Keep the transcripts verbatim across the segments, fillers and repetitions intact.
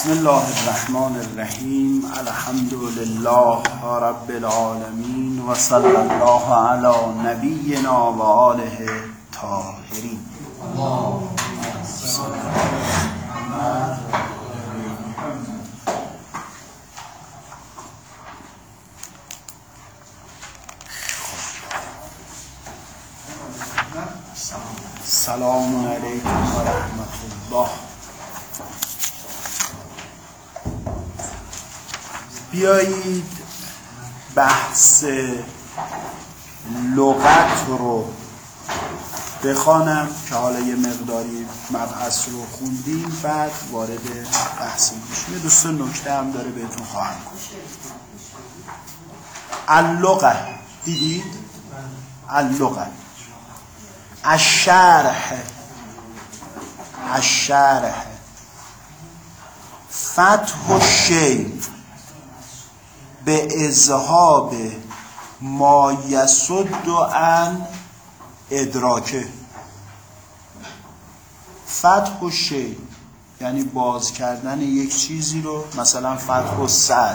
بسم الله الرحمن الرحیم. الحمد لله رب العالمین و صلی الله علی نبینا و آله طاهرین. سلام علیکم و رحمت الله. بیایید بحث لغت رو بخوانم که حالا یه مقداری مبحث رو خوندیم، بعد وارد بحث میشیم. یه دوست نکته هم داره بهتون خواهم گفت. اللغه دیدید؟ اللغه الشرح الشرح فتح الشیء به اذهاب ما یصد عن ادراکه. فتح الشیء یعنی باز کردن یک چیزی رو، مثلا فتح الصدر،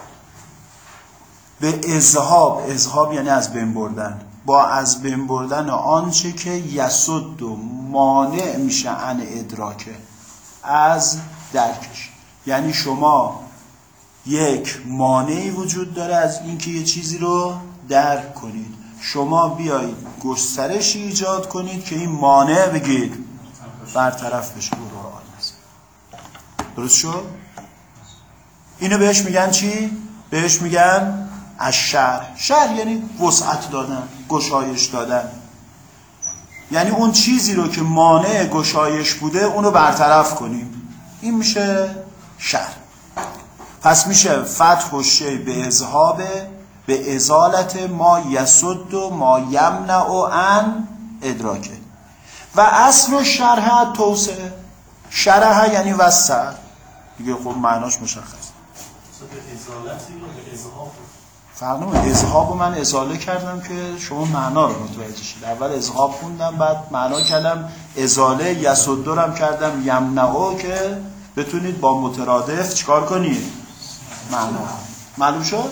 به اذهاب، اذهاب یعنی از بین بردن، با از بین بردن آنچه که یصد و مانع میشه عن ادراکه، از درکش. یعنی شما یک مانعی وجود داره از اینکه یه چیزی رو درک کنید، شما بیایید گسترشی ایجاد کنید که این مانع بگید برطرف بشه. درست شد؟ اینو بهش میگن چی؟ بهش میگن الشرح. شرح یعنی وسعت دادن، گشایش دادن، یعنی اون چیزی رو که مانع گشایش بوده اونو برطرف کنیم. این میشه شرح. پس میشه فتح الشیء به اذهاب، به ازالت ما یصد و ما یمنع عن ادراکه. و اصل و شرح توسعه. شرح یعنی وسع دیگه، خب معناش مشخص. فرق نمیکنه. اذهاب رو من ازاله کردم که شما معنا رو متوجه شید. اول اذهاب خوندم، بعد معنا کردم. ازاله یصد رو کردم یمنع که بتونید با مترادف چیکار کنید؟ معنا. معلوم شد؟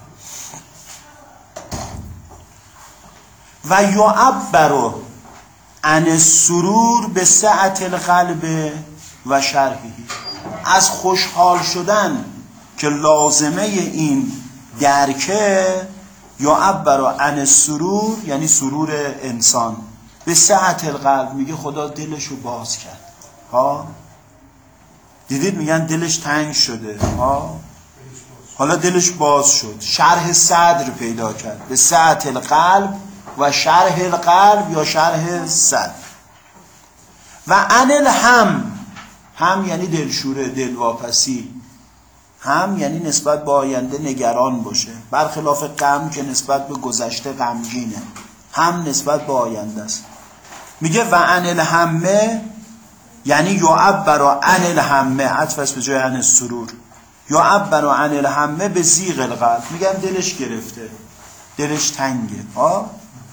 و یعبر عن السرور به سعة القلب و شرحه. از خوشحال شدن که لازمه این درکه، یعبر عن السرور یعنی سرور انسان، به سعة القلب، میگه خدا دلشو باز کرد. ها دیدید میگن دلش تنگ شده، ها حالا دلش باز شد، شرح صدر پیدا کرد. به سعة القلب و شرح القلب یا شرح صدر. و عن الهم، هم یعنی دلشوره، دلواپسی. هم یعنی نسبت به آینده نگران باشه، برخلاف غم که نسبت به گذشته غمگینه. هم نسبت به آینده است. میگه و عن الهمه یعنی یعبر عن الهمه، عطف است به جای عن السرور. یعبر عن الهمه به ضیق القلب، میگن دلش گرفته، دلش تنگه. ها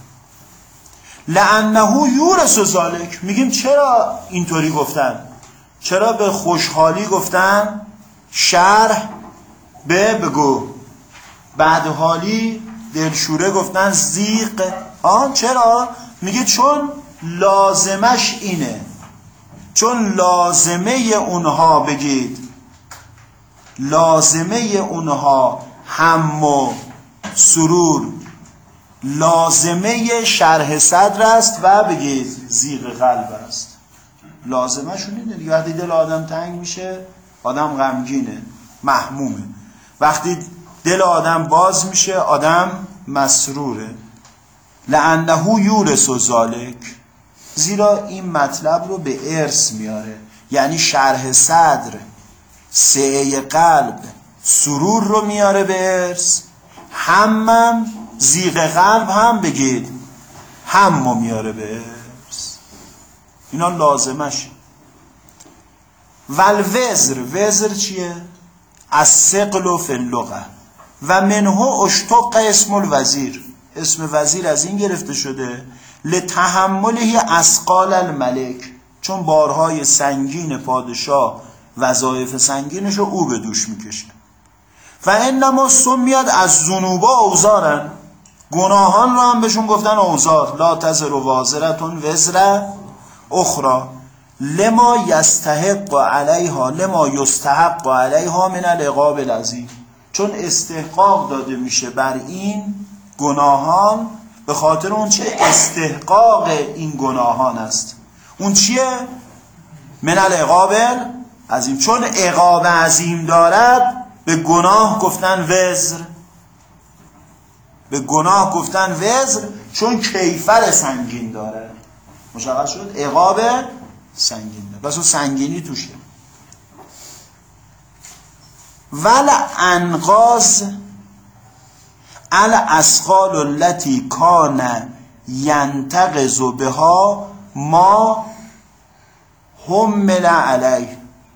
لانه یورث ذلک. میگیم چرا اینطوری گفتن؟ چرا به خوشحالی گفتن شرح به بگو، بعد حالی دلشوره گفتن ضیق؟ آن چرا؟ میگه چون لازمش اینه، چون لازمه اونها، بگید لازمه اونها هم و سرور، لازمه شرح صدر است و بگید ضیق قلب است. لازمه شون اینه دیگه. وقتی دل آدم تنگ میشه آدم غمگینه، محمومه. وقتی دل آدم باز میشه آدم مسروره. لانه یورث ذلک، زیرا این مطلب رو به ارث میاره. یعنی شرح صدر سعه قلب سرور رو میاره به ارث، همم ضیق قلب هم بگید هم رو میاره به ارث. اینا لازمش. والوزر، وزر چیه؟ الثقل فی اللغه و منه اشتق اسم الوزیر. اسم وزیر از این گرفته شده لتحمله اثقال الملک، چون بارهای سنگین پادشاه وظایف سنگینش رو او به دوش میکشه. و انما سمیت از ذنوبا اوزارن، گناهان رو هم بهشون گفتن اوزار. لا تزر وازرتون وزر اخرى لما یستحق علیها لما یستحق علیها من العقاب العظیم، چون استحقاق داده میشه بر این گناهان به خاطر اون چه استحقاق این گناهان است. اون چیه؟ من العقاب العظیم، چون عقاب عظیم دارد به گناه گفتن وزر، به گناه گفتن وزر چون کیفر سنگین داره. مشخص شد؟ عقاب سنگین داره، بس اون سنگینی توشه. ول انقاض الاسقال التي کان ینتقض بها ما حمل علیه.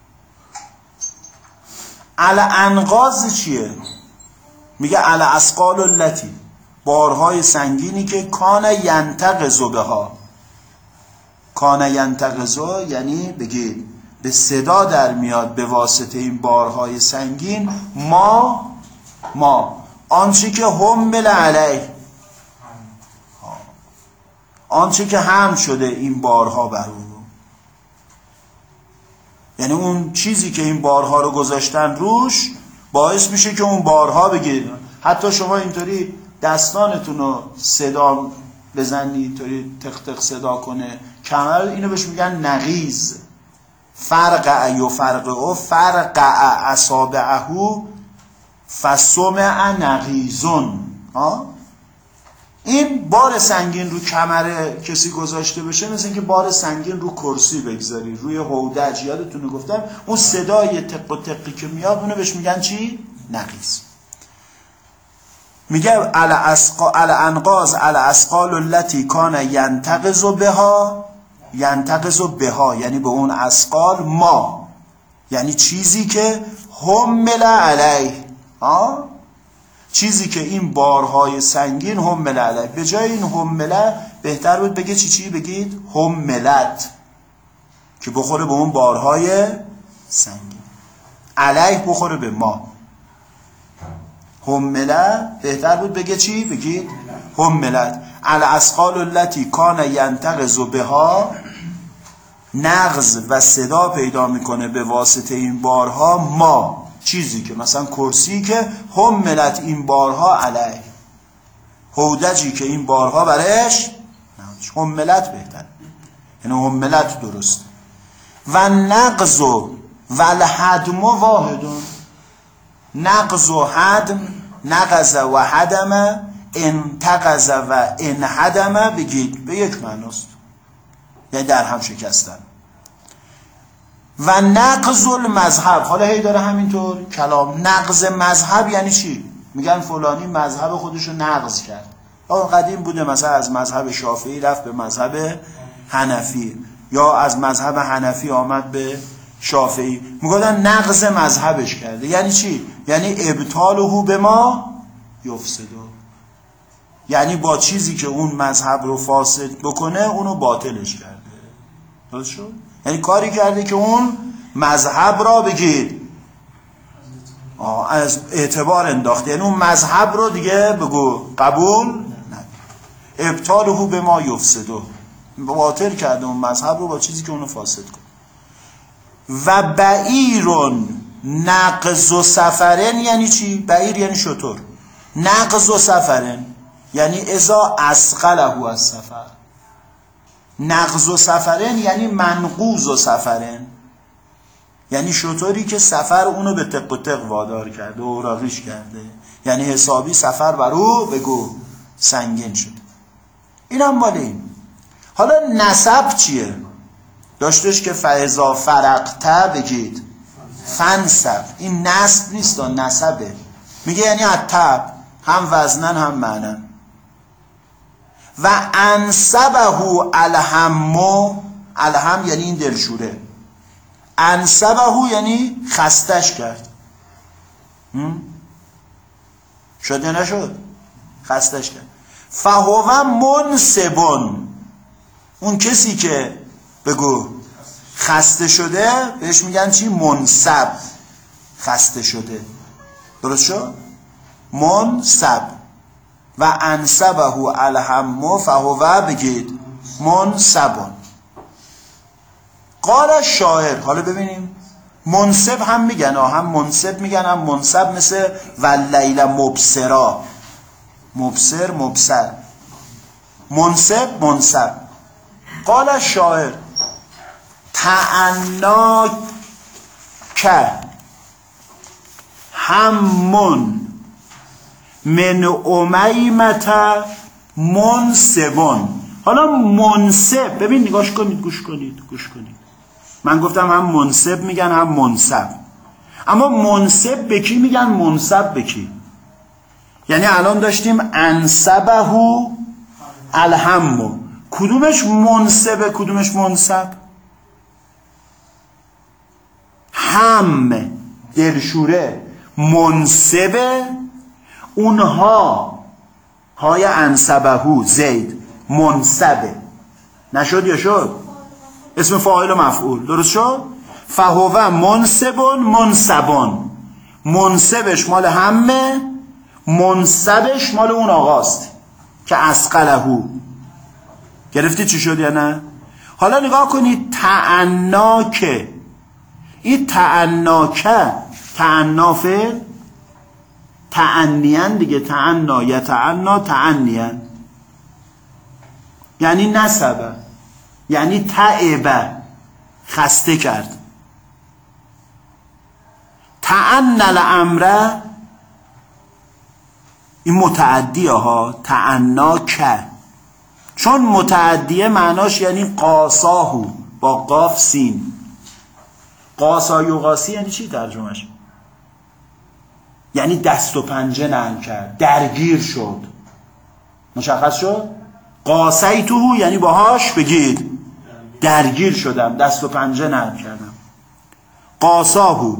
الانقاض چیه؟ میگه الاسقال التي، بارهای سنگینی که کان ینتقض بها. کان ینتقض یعنی بگید به صدا در میاد به واسطه این بارهای سنگین ما ما آنچه که حمل علیه، آنچه که حمل شده این بارها بر او، یعنی اون چیزی که این بارها رو گذاشتن روش باعث میشه که اون بارها بگید. حتی شما اینطوری دستانتون رو صدا بزنی، اینطوری تق تق صدا کنه کمر، اینو بهش میگن نغیز. فرقع و فرقع فرقع اصابعه فسمع نغیزون. این بار سنگین رو کمر کسی گذاشته بشه مثل اینکه بار سنگین رو کرسی بگذاری، روی هودج. یادتونه گفتم اون صدای تق و تقی که میاد اونو بهش میگن چی؟ نغیز. میگه الانقاض الاسقال التي کان ینتقض بها، ینتقض بها یعنی به اون اسقال، ما یعنی چیزی که حمل علیه، ها چیزی که این بارهای سنگین حمل علیه. به جای این حمله بهتر بود بگه چی چی بگید حملت، که بخوره به اون بارهای سنگین. علیه بخوره به ما. حمله بهتر بود بگه چی بگید حملت. الاسقال التي کان ینتقض بها، نغز و صدا پیدا میکنه به واسطه این بارها ما، چیزی که مثلا کرسی که حملت این بارها علیه، هودجی که این بارها برش حملت بهتر، یعنی حملت درست. و نغز و الهدم واحدون، نغز و هدم، نغز و هدم، انتقض و انهدم بگید به یک معناست، یعنی در هم شکستن. و نقض المذهب، حالا هی داره همینطور کلام. نقض مذهب یعنی چی؟ میگن فلانی مذهب خودشو نقض کرد. آقا قدیم بوده مثلا از مذهب شافعی رفت به مذهب حنفی، یا از مذهب حنفی آمد به شافعی، میگن نقض مذهبش کرده. یعنی چی؟ یعنی ابطاله به ما یفسده، یعنی با چیزی که اون مذهب رو فاسد بکنه اونو باطلش کرده. درست شد؟ یعنی کاری کرده که اون مذهب را بگید از اعتبار انداخته، یعنی اون مذهب رو دیگه بگو قبول نداره. ابطاله به ما یفسده، باطل کرده اون مذهب رو با چیزی که اونو فاسد کنه. و بعیرون نقض و سفرن یعنی چی؟ بعیر یعنی شتر. نقض و سفرن یعنی اذا اسقله از سفر. نقض و سفرن یعنی منقوض و سفرن، یعنی شطوری که سفر اونو به تق و تق وادار کرده و اوراقیش کرده، یعنی حسابی سفر بر او بگو سنگین شده. این هم مال این. حالا نسب چیه؟ داشتش که فاذا فرقت بگید فنسب. این نسب نیست، نسبه. میگه یعنی التب، هم وزنن هم معنن. و انسبه الهم، الهم یعنی این دلشوره. انسبه یعنی خستش کرد. شد یا نشد؟ خستش کرد. فهو منسبون، اون کسی که بگو خسته شده بهش میگن چی؟ منصب. خسته شده، درست شد؟ منصب. و انصبه الهم فهو بگید منصبون. قال شاعر. حالا ببینیم منصب هم میگن، هم منصب میگن هم منصب، مثل واللیل مبصرا، مبصر مبصر، منصب منصب. قال شاعر تعناک همون من امیمت منصبون. حالا منصب، ببین نگاش کنید، گوش کنید گوش کنید. من گفتم هم منصب میگن هم منصب، اما منصب به کی میگن، منصب به کی؟ یعنی الان داشتیم انصبه الهم، کدومش منصبه کدومش منصب؟ هم دلشوره منصبه، اونها های انصبهو زید منصبه. نشد یا شد؟ اسم فاعل و مفعول، درست شد؟ فهو منصبون منصبون. منصبش مال همه، منصبش مال اون آقاست که اسقلهو. گرفتی چی شد یا نه؟ حالا نگاه کنید تعناکه، این تعناکه تعنافه تعنیان دیگه، تعنا یتعنا تعنیان، یعنی نسبه، یعنی تعبه، خسته کرد. تعن الامر این متعدیه ها، تعنا که، چون متعدیه معناش یعنی قاساهو با قاف سین. قاسا یقاسی یعنی چی ترجمهش؟ یعنی دست و پنجه نرم کرد، درگیر شد. مشخص شد؟ قاسیتو یعنی باهاش بگید درگیر شدم، دست و پنجه نرم کردم. قاساهو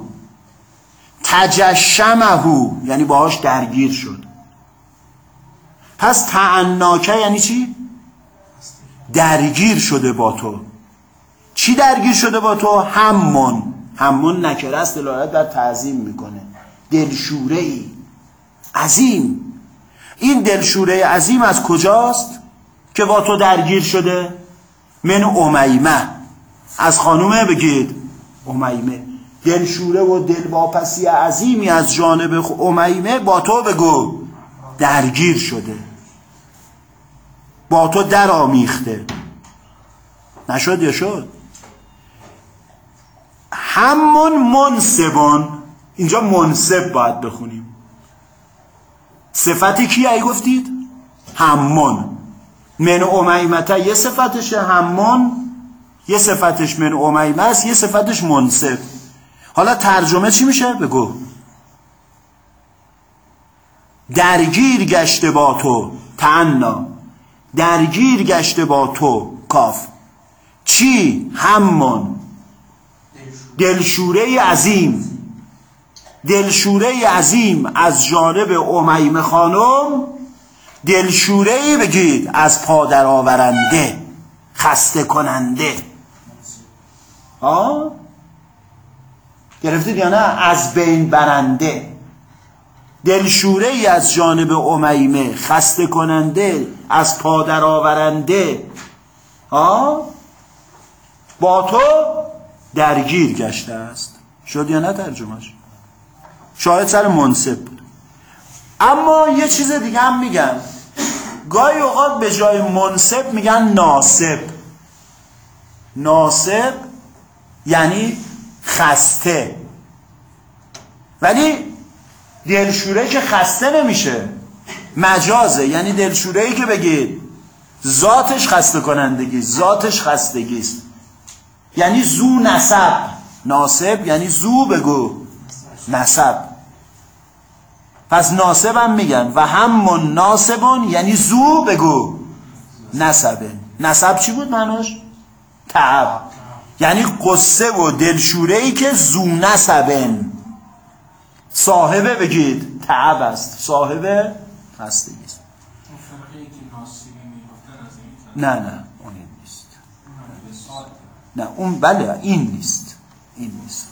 تجشمهو یعنی باهاش درگیر شد. پس تعناکه یعنی چی؟ درگیر شده با تو. چی درگیر شده با تو؟ همون. همون نکره است، دلالت بر تعظیم میکنه. دلشوره ای عظیم. این دلشوره عظیم از کجاست که با تو درگیر شده؟ من امیمه، از خانومه بگید امیمه. دلشوره و دلواپسی عظیمی از جانب امیمه با تو بگو درگیر شده، با تو در آمیخته. نشد یا شد؟ همون منصبون، اینجا منصب باید بخونیم. صفتی کی ای گفتید؟ همون. من امیمته یه صفتشه، همون یه صفتش من امیمه است، یه صفتش منصب. حالا ترجمه چی میشه؟ بگو. درگیر گشته با تو، تعنا، درگیر گشته با تو، کاف. چی؟ همون دلشوره عظیم، دلشوره عظیم از جانب امیمه خانم. دلشوره بگید از پادر آورنده، خسته کننده. ها؟ گرفتید یا نه؟ از بین برنده. دلشوره از جانب امیمه، خسته کننده، از پادر آورنده. ها؟ با تو درگیر گشته است. شد یا نه ترجمهش؟ شاید سر منصب بود. اما یه چیز دیگه هم میگن، گاهی اوقات به جای منصب میگن ناصب. ناصب یعنی خسته، ولی دلشوره که خسته نمیشه، مجازه. یعنی دلشوره‌ای که بگید ذاتش خسته کنندگی، ذاتش خستگیست، یعنی زو نسب. ناصب یعنی زو بگو نسب. پس ناصب هم میگن و همون ناصبون یعنی زو بگو نسبه. نسب چی بود معناش؟ تعب. یعنی قصه و دلشوره‌ای که زو نسبن، صاحبه بگید تعب است، صاحبه خستگی است. نه نه اون نیست. نه اون بله این نیست، این نیست.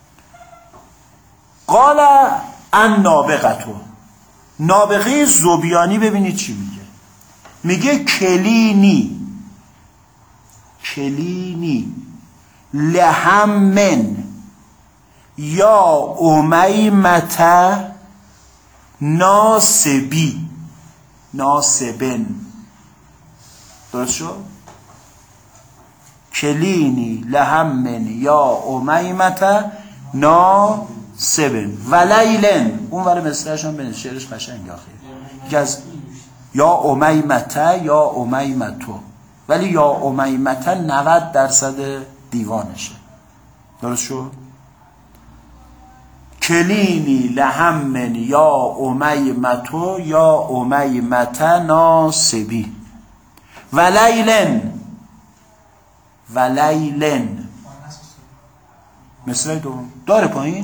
قال ان نابغتو، نابغه زبیانی ببینید چی میگه، میگه کلینی، کلینی لهمن یا امیمت ناسبی، ناسبن، درست شد؟ کلینی لهمن یا امیمت ناسبن و لیلن، اون ور مصرش هم بنید، شعرش قشنگ آخه، یکی از یا امیمت یا امیمتو، ولی یا امیمت نود درصد دیوانشه، درست شد؟ کلینی لهمن یا امیمتو یا امیمت ناسبی و لیلن، و لیلن مثل دوم داره پایین؟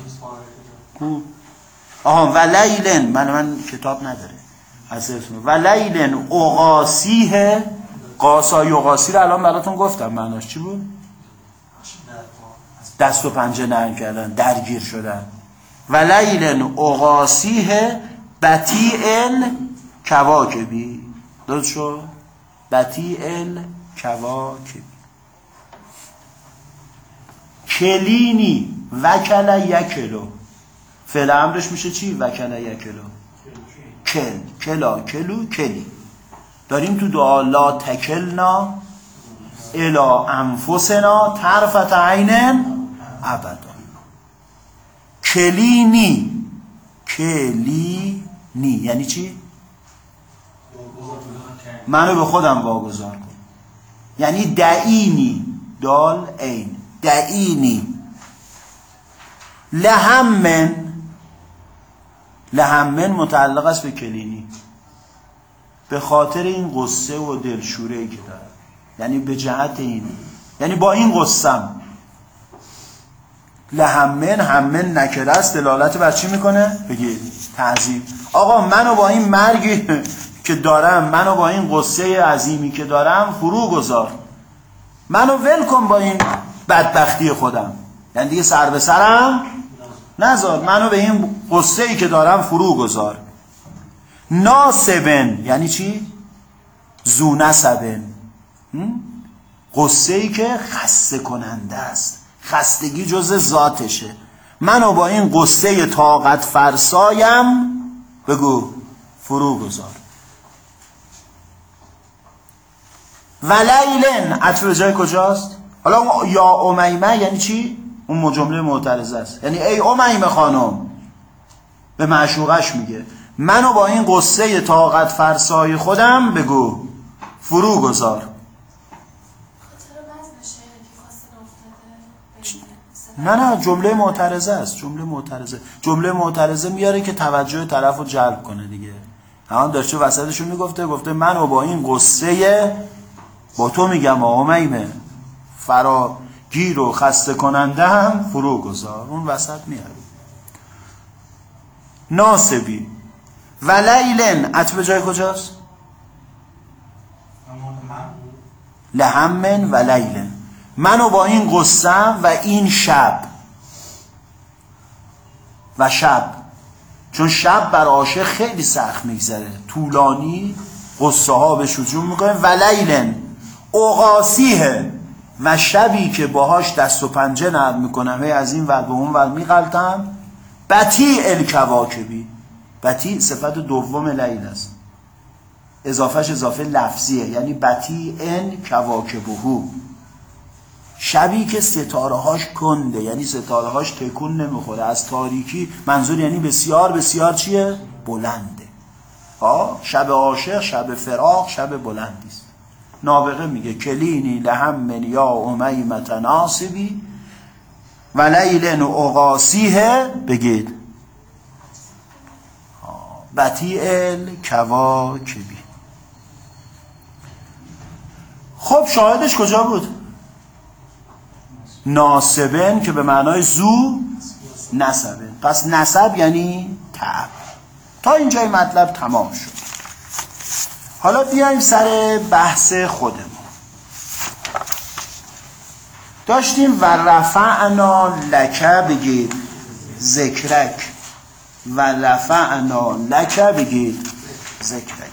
آها و لیلن، من من کتاب نداره از اسم و لیلن اقاسیه، قاسا یقاسی رو الان براتون گفتم معناش چی بود؟ دست و پنجه نرم کردن، درگیر شدن. و لیلن اقاسیه بطیء کواکبی، درست شد؟ بطیء کواکبی. کلینی وکل یکلو، فعل امرش میشه چی؟ وکل یکلو، کل، کلا، کلو، کلی. داریم تو دعا لا تکلنا الا انفسنا طرفت عین ابدا. کلینی، کلینی یعنی چی؟ منو به خودم واگذار کن، یعنی دعینی، دال عین، دعینی. لهمن، لهمن متعلق است به کلینی، به خاطر این غصه و دلشوره‌ای که داره، یعنی به جهت این، یعنی با این غصم. لهمن، همن نکره است، دلالت بر چی میکنه؟ بگید تعظیم. آقا منو با این مرگی که دارم، منو با این غصه عظیمی که دارم فرو گذار، منو ول کن با این بدبختی خودم، یعنی دیگه سر به سرم نذار، منو به این غصه ای که دارم فرو گذار. ناسبن یعنی چی؟ زو نسبن، غصه ای که خسته کننده است، خستگی جز ذاتشه، منو با این غصه طاقت فرسایم بگو فرو گذار. و لیلن عطف به جای کجاست؟ حالا یا امیمه یعنی چی؟ اون جمله معترضه است، یعنی ای امیمه خانم، به معشوقش میگه منو با این غصه طاقت فرسای خودم بگو فرو گذار. نه نه جمله معترضه است، جمله معترضه، جمله معترضه میاره که توجه طرف رو جلب کنه دیگه. الان داشته وسطشون میگفته، گفته منو با این غصه، با تو میگم امیمه، فراگیر و خسته کننده هم فرو گذار، اون وسط میاره. ناسبی و لیلن عطف به جای کجاست؟ لهمن و لیلن، منو با این غصه و این شب، و شب، چون شب بر عاشق خیلی سخت میگذره، طولانی، غصه ها به شجون میکنه. و لیلن اقاسیه، و شبی که باهاش دست و پنجه نرم میکنم، هی از این ور به اون ور میغلطم. بطیء الکواکبی، بطیء صفت دوم لیل است، اضافهش اضافه لفظیه، یعنی بطیء کواکبهو، شبی که ستاره هاش کنده، یعنی ستاره هاش تکون نمیخوره از تاریکی، منظور یعنی بسیار بسیار چیه؟ بلنده. ها شب عاشق، شب فراق، شب بلندی است. نابغه میگه کلینی لهمن یا امیمت ناسبی و لیلن اقاسیه، بگید بطیء الکواکبی. خب شاهدش کجا بود؟ ناسبن که به معنای زو نسبن، پس نسب یعنی تعب. تا اینجای مطلب تمام شد. حالا بیایم سر بحث خودمون. داشتیم و رفعنا لک بگید ذکرک، و رفعنا لک بگید ذکرک.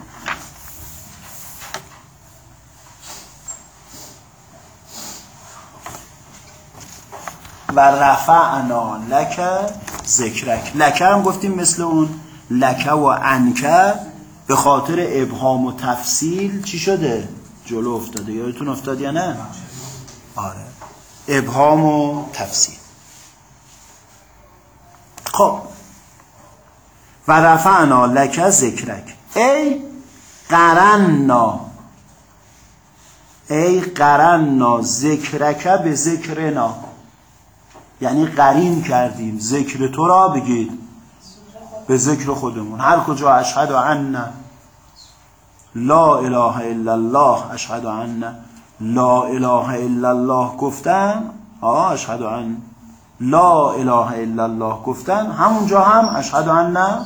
و رفعنا لک ذکرک. لک هم گفتیم مثل اون لک و عنک به خاطر ابهام و تفصیل چی شده؟ جلو افتاده. یادتون افتاد یا نه؟ آره، ابهام و تفصیل. خب و رفعنا لک ذکرک ای قرنا، ای قرنا ذکرک به ذکرنا، یعنی قرین کردیم ذکر تو را بگید به ذکر خودمون. هر کجا اشهد ان لا اله الا الله، اشهد ان لا اله الا الله گفتن، آه اشهد ان لا اله الا الله گفتن، همونجا هم اشهد ان،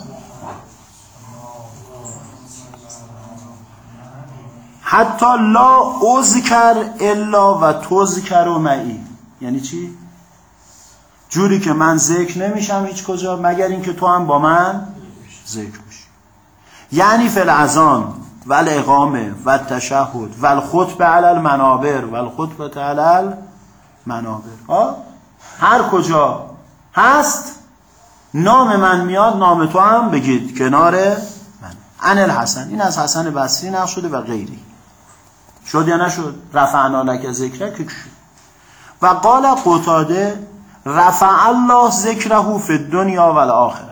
حتی لا اذکر الا و تذکر معی. یعنی چی؟ جوری که من ذکر نمیشم هیچ کجا مگر اینکه تو هم با من ذکر میشی. یعنی فی الاذان و الاقامه و التشهد و الخطبه علی المنابر و الخطبه علی المنابر، ها هر کجا هست نام من میاد، نام تو هم بگید کنار من. عن الحسن، این از حسن بصری نقل شده و غیری. شد یا نشد؟ رفعنا لک ذکرک شد. و قال قتاده رفع الله ذکره فی الدنیا و الاخره،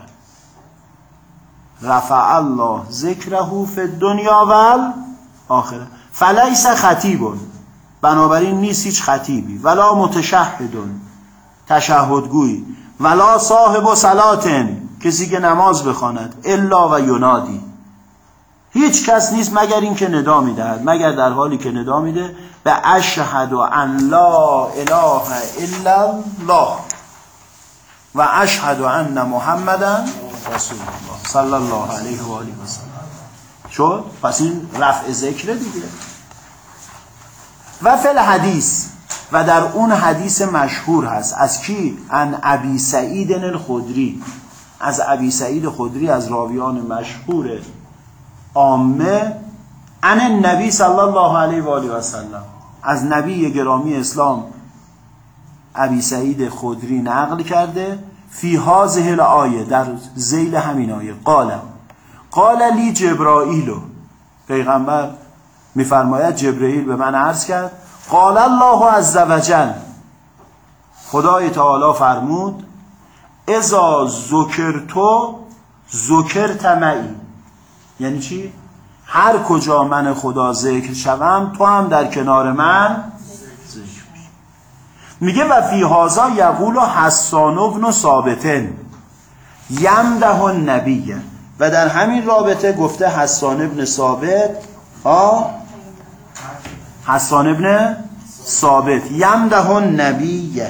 رفع الله ذکره فی الدنیا و الاخره فلیس خطیب، بنابراین نیست هیچ خطیبی، ولا متشهد تشهدگوی، ولا صاحب صلات کسی که نماز بخواند، الا و ینادی، هیچ کس نیست مگر این که ندا میدهد، مگر در حالی که ندا میده به اشهد ان لا اله الا الله و اشهد ان محمدا رسول الله صلی الله علیه و آله و سلم. شد؟ پس این رفع ذکر دیگه. و فی الحدیث، و در اون حدیث مشهور هست از کی؟ ان ابی سعید الخدری، از ابی سعید خدری، از راویان مشهور عامه، ان النبی صلی الله علیه و آله و سلم، از نبی گرامی اسلام ابی سعید خدری نقل کرده فی هذه الآیه، در ذیل همین آیه، قال قال لی جبرائیل، پیغمبر میفرماید جبرئیل به من عرض کرد، قال الله عز وجل، خدای تعالی فرمود، اذا ذکرتو ذکرت معی. یعنی چی؟ هر کجا من خدا ذکر شوم تو هم در کنار من ذکر میشی. میگه و فی هذا یقول حسان بن ثابت یمدح النبی، و در همین رابطه گفته حسان بن ثابت، ها حسان بن ثابت یمدح النبی،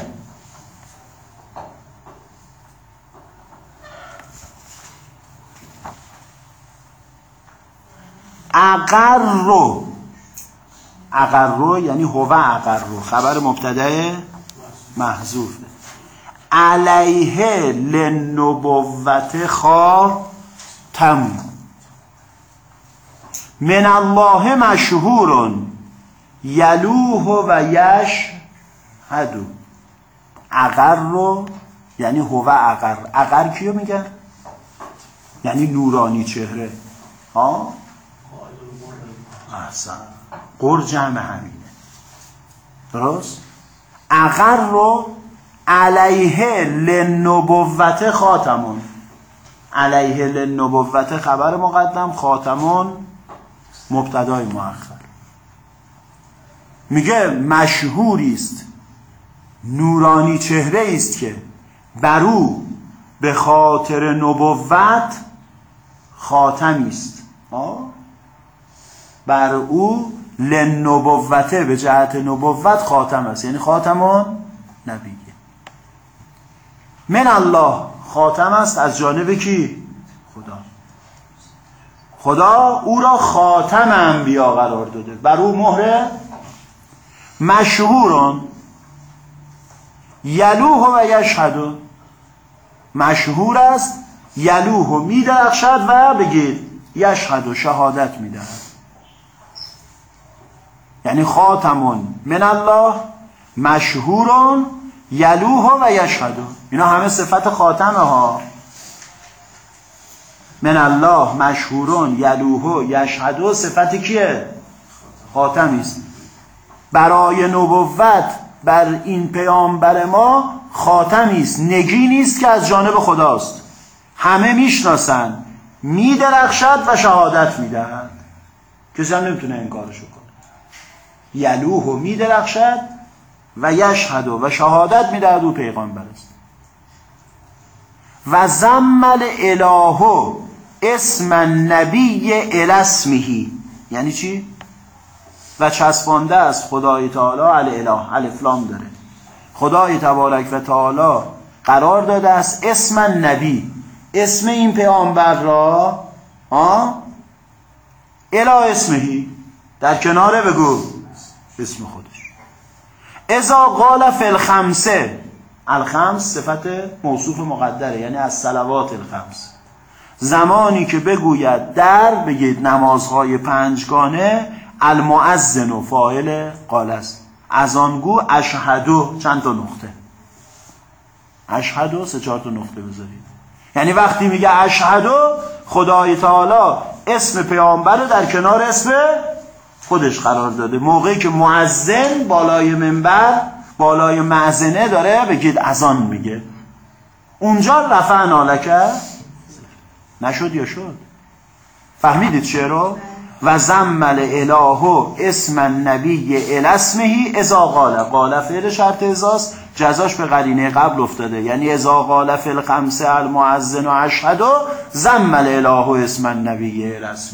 اقر، اقر یعنی هو اقر، خبر مبتدا محذوف، علیه لنبوت خاتم من الله مشهور یلوه و یشهد. اقر یعنی هو اقر، اقر کیو میگن؟ یعنی نورانی چهره، ها احسن، قر جمع همینه، درست؟ اقر رو علیه لنبوت خاتمون، علیه لنبوت خبر مقدم، خاتمون مبتدای مؤخر. میگه مشهوری است، نورانی چهره است که بر او به خاطر نبوت خاتمی است، بر او لنبوته به جهت نبوت خاتم است، یعنی خاتمون نبیه. من الله خاتم است از جانب کی؟ خدا. خدا او را خاتم انبیا قرار داده، بر او مهر. مشهورون یلوه و یشهد، مشهور است، یلوه میدرخشد و بگید یشهد و شهادت میدهد. یعنی خاتمون من الله مشهورون یلوه و یشهد، اینا همه صفت خاتمه ها. من الله مشهورون یلوه یشهد صفت کیه؟ خاتمی است. برای نبوت بر این پیامبر ما خاتمی است، نگینی است که از جانب خداست، همه میشناسن، میدرخشد و شهادت میدهد، کسی هم نمیتونه این کارشو کنه. یلوه میدرخشد و یشهد و شهادت میدهد او پیغامبر است. و زمل اله اسم النبی الی اسمه، یعنی چی؟ و چسبانده است خدای تعالی علی اله، الف لام داره، خدای تبارک و تعالی قرار داده است اسم النبی، اسم این پیامبر را ها الی اسمه، در کناره بگو اسم خودش. اذا قال فی الخمسه، الخمس صفت موصوف مقدره، یعنی از صلوات الخمس، زمانی که بگوید در بگید نمازهای پنجگانه، المؤذن و فاعل قال است، اذانگو اشهدو چند تا نقطه، اشهدو سه چهار تا نقطه بذارید، یعنی وقتی میگه اشهدو خدای تعالی اسم پیامبر رو در کنار اسم خودش قرار داده. موقعی که مؤذن بالای منبر بالای مأذنه داره بگید اذان میگه، اونجا رفعنا لک نشد یا شد؟ فهمیدید چه رو؟ و زمل اله اسم النبی الی اسمه اذا قال، قال فعل شرط اذاست، جزاش به قرینه قبل افتاده، یعنی اذا قال فی الخمسه المؤذن و اشهد زمل اله اسم النبی الی اسمه.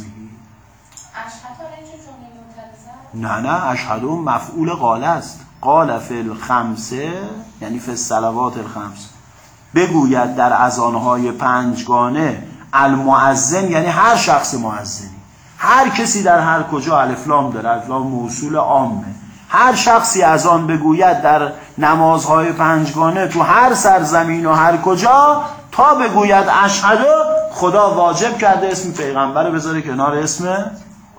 نه نه اشهدو مفعول قال است، قال فی الخمسه یعنی فی الصلوات الخمس، بگوید در اذانهای پنجگانه، المؤذن یعنی هر شخص مؤذنی، هر کسی در هر کجا، الف لام داره، الف لام موصول عامه، هر شخصی اذان بگوید در نمازهای پنجگانه تو هر سرزمین و هر کجا، تا بگوید اشهد، خدا واجب کرده اسم پیغمبر رو بذاره کنار اسم.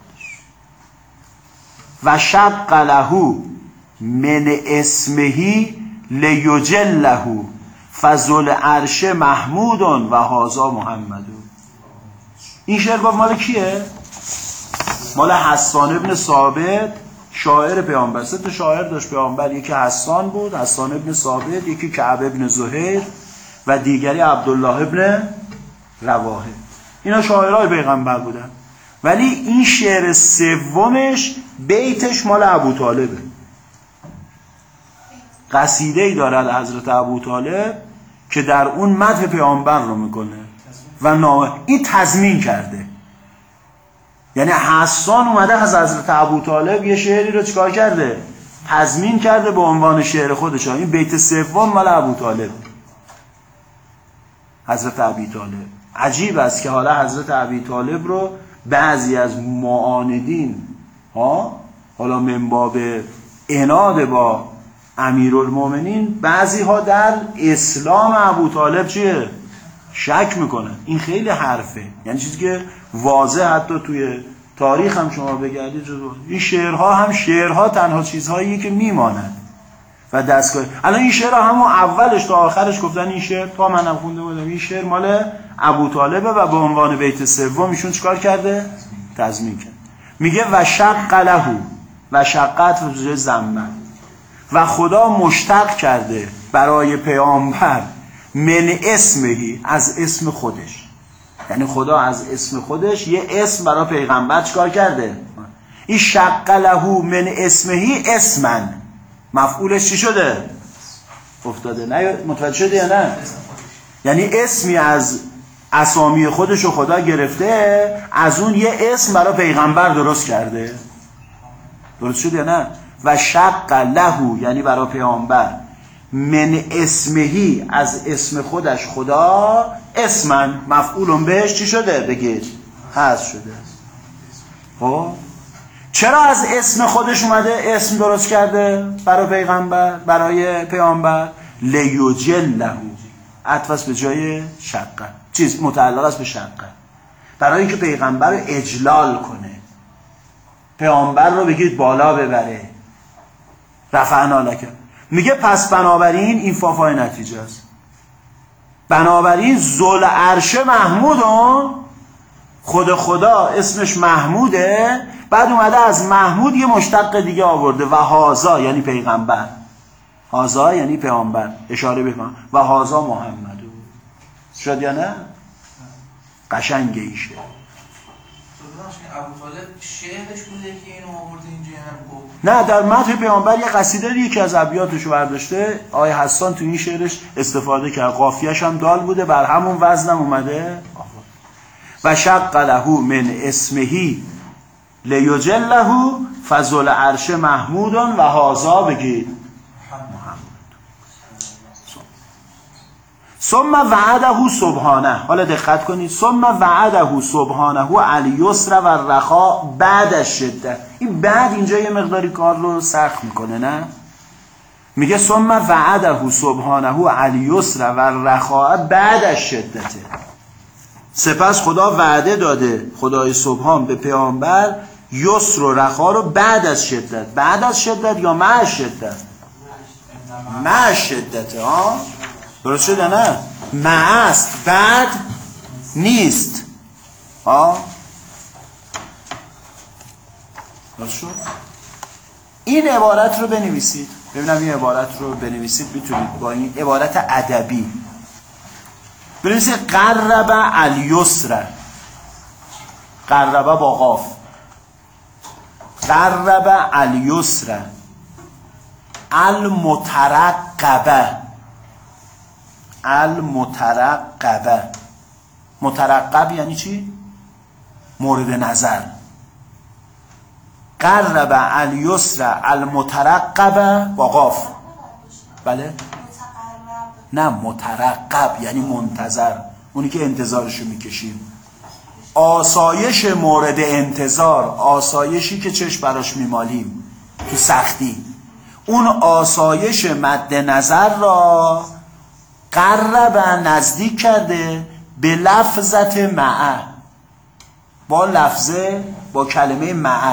و شق له من اسمه لیجله فذل عرش محمود و هذا محمد. این شعر گفت مال کیه؟ مال حسان ابن ثابت، شاعر پیامبر. سه تا شاعر داشت پیامبر، یکی حسان بود، حسان ابن ثابت، یکی کعب ابن زهیر و دیگری عبدالله ابن رواحه. اینا شاعرای پیغمبر بودن. ولی این شعر سومش بیتش مال ابو طالبه، قصیده‌ای دارد حضرت ابو طالب که در اون مدح پیامبر رو میکنه و نامه این تضمین کرده. یعنی حسان اومده از حضرت ابو طالب یه شعری رو چیکار کرده؟ تضمین کرده به عنوان شعر خودش. این بیت سوم مال ابو طالب، حضرت ابی طالب. عجیب است که حالا حضرت ابی طالب رو بعضی از معاندین ها، حالا من باب عناد با امیرالمومنین، بعضی ها در اسلام ابو طالب چیه؟ شک میکنن. این خیلی حرفه، یعنی چیزی که واضح حتی توی تاریخ هم شما بگردید. این شعرها هم شعرها تنها چیزهایی که میماند و دستگاه. الان این شعر همون اولش تا آخرش گفتن این شعر، تا منم خونده بودم این شعر مال ابو طالبه و به عنوان بیت سوم ایشون چیکار کرده؟ تضمین کرد. میگه و شق له، و شقت و جای زمن، و خدا مشتق کرده برای پیامبر من اسمهی، از اسم خودش. یعنی خدا از اسم خودش یه اسم برای پیغمبر چیکار کرده؟ این شق له من اسمهی اسمن، مفعولش چی شده؟ افتاده. نه متوجه شده یا نه؟ یعنی اسمی از اسامی خودش رو خدا گرفته، از اون یه اسم برای پیغمبر درست کرده. درست شد یا نه؟ و شق له یعنی برای پیامبر من اسمهی، از اسم خودش خدا، اسمن مفعولون بهش چی شده؟ بگید حذف شده. خب چرا از اسم خودش اومده اسم درست کرده برای پیغمبر، برای پیامبر؟ لیجله، عطف به جای شقه، چیز متعلق است به شقه، برای اینکه پیغمبر رو اجلال کنه، پیامبر رو بگید بالا ببره. رفعنا لک، میگه پس بنابراین این فافای نتیجه است، بنابراین ذوالعرش محمود، خود خدا اسمش محموده، بعد اومده از محمود یه مشتق دیگه آورده و هازا یعنی پیغمبر، هازا یعنی پیامبر، اشاره به پیغمبر، و هازا محمد شد یا نه؟ قشنگه ایشه. ابو طالب شعرش بوده که اینو آورده اینجا هم گفت؟ نه، در متن پیامبر یه قصیده دیگه که از ابیاتشو برداشته آقای حسان تو این شعرش استفاده کرد، قافیه‌اش هم دال بوده، بر همون وزنم اومده و شق له من اسمه لیجله فذل عرش محمود و هازا بگید محمد. ثم وعده سبحانه، حالا دقت کنید، ثم وعده سبحانه الیسر و الرخاء بعد الشده. این بعد اینجا یه مقداری کار رو سخت میکنه، نه؟ میگه ثم وعده سبحانه الیسر و الرخاء بعد الشده، سپس خدا وعده داده، خدای سبحان به پیامبر یسر و رخا رو بعد از شدت. بعد از شدت یا مع شدت؟ مع شدت. ها درست شده نه؟ مع است، بعد نیست. ها درست شد؟ این عبارت رو بنویسید، ببینم این عبارت رو بنویسید، میتونید با این عبارت ادبی بنویسید قرب الیسر، قرب با قاف، قرب الیسر المترقبه، المترقبه، مترقب یعنی چی؟ مورد نظر. قرب الیسر المترقبه با قاف، بله؟ نه، مترقب یعنی منتظر، اونی که انتظارشو میکشیم. آسایش مورد انتظار، آسایشی که چشم براش میمالیم تو سختی، اون آسایش مد نظر را قرب نزدیک کرده به لفظت معه، با لفظه، با کلمه معه.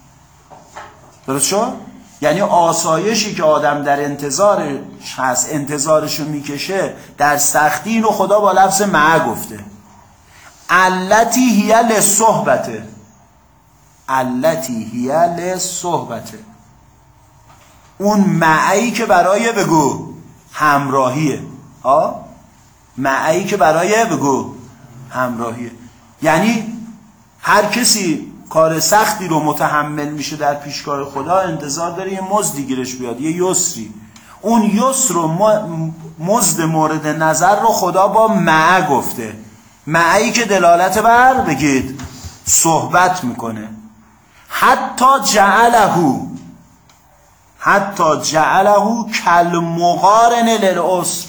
درست شد؟ یعنی آسایشی که آدم در انتظارش هست، انتظارشو میکشه در سختی، اینو خدا با لفظ معه گفته. التی هی للصحبته، التی هی للصحبته، اون معه‌ای که برای بگو همراهیه. ها معه‌ای که برای بگو همراهیه، یعنی هر کسی کار سختی رو متحمل میشه در پیشگاه خدا، انتظار داره یه مزدی گیرش بیاد، یه یسری. اون یسر و مزد مورد نظر رو خدا با معه گفته، معه‌ای که دلالت بر بگید صحبت میکنه. حتی جعله، حتی جعله کالمقارن للعسر،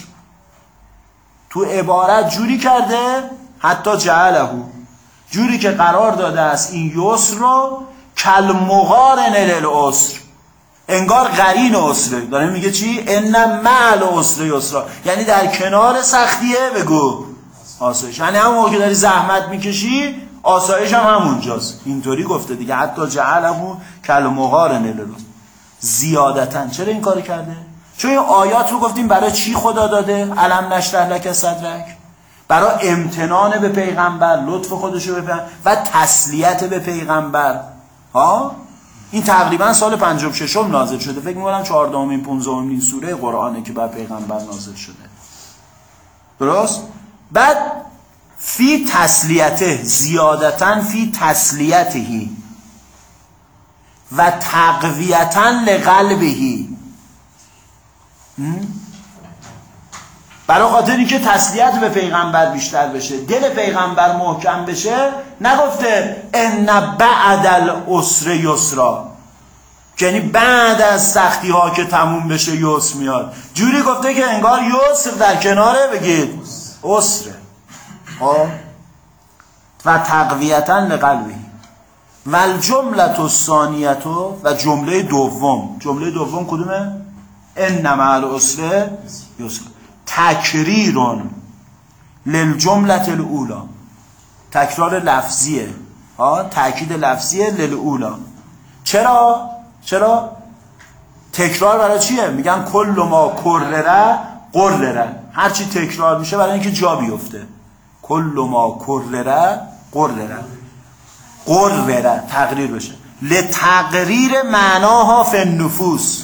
تو عبارت جوری کرده، حتی جعله، جوری که قرار داده است این یسر رو کالمقارن للعسر، انگار قرین عسره. داره میگه چی؟ ان مع العسر یسرا، یعنی در کنار سختیه بگو آسایش. یعنی همون موقع که داری زحمت میکشی، آسایش هم همونجاست. اینطوری گفته دیگه، حتی جعله کالمقارن للعسر زیادتن. چرا این کار کرده؟ چون این آیات رو گفتیم برای چی خدا داده؟ الم نشرح لک صدرک، برای امتنان به پیغمبر، لطف خودشو به پیغمبر و تسلیت به پیغمبر. ها این تقریبا سال پنجم ششم نازل شده، فکر می‌کنم چهاردهمین پانزدهمین سوره قرآنه که بر پیغمبر نازل شده. درست؟ بعد فی تسلیته، زیادتن فی تسلیتهی و تقویتن لقلبهی، برای خاطر اینکه تسلیت به پیغمبر بیشتر بشه، دل پیغمبر محکم بشه. نگفته ان بعد العسر یسرا، یعنی بعد از سختی ها که تموم بشه یسر میاد. جوری گفته که انگار یسر در کناره بگید عسر. و تقویتا لقلبی. و الجمله الثانیه، و جمله دوم، جمله دوم کدومه؟ ان مع العسر یسر. تکریر للجمله الاولی، تکرار لفظیه ها، تاکید لفظیه للاولی. چرا؟ چرا؟ تکرار برای چیه؟ میگن کل ما کرره قرره، هر چی تکرار میشه برای اینکه جا بیفته. کل ما کرره قرره، قرره تقریر بشه. لتقریر معناها فی النفوس،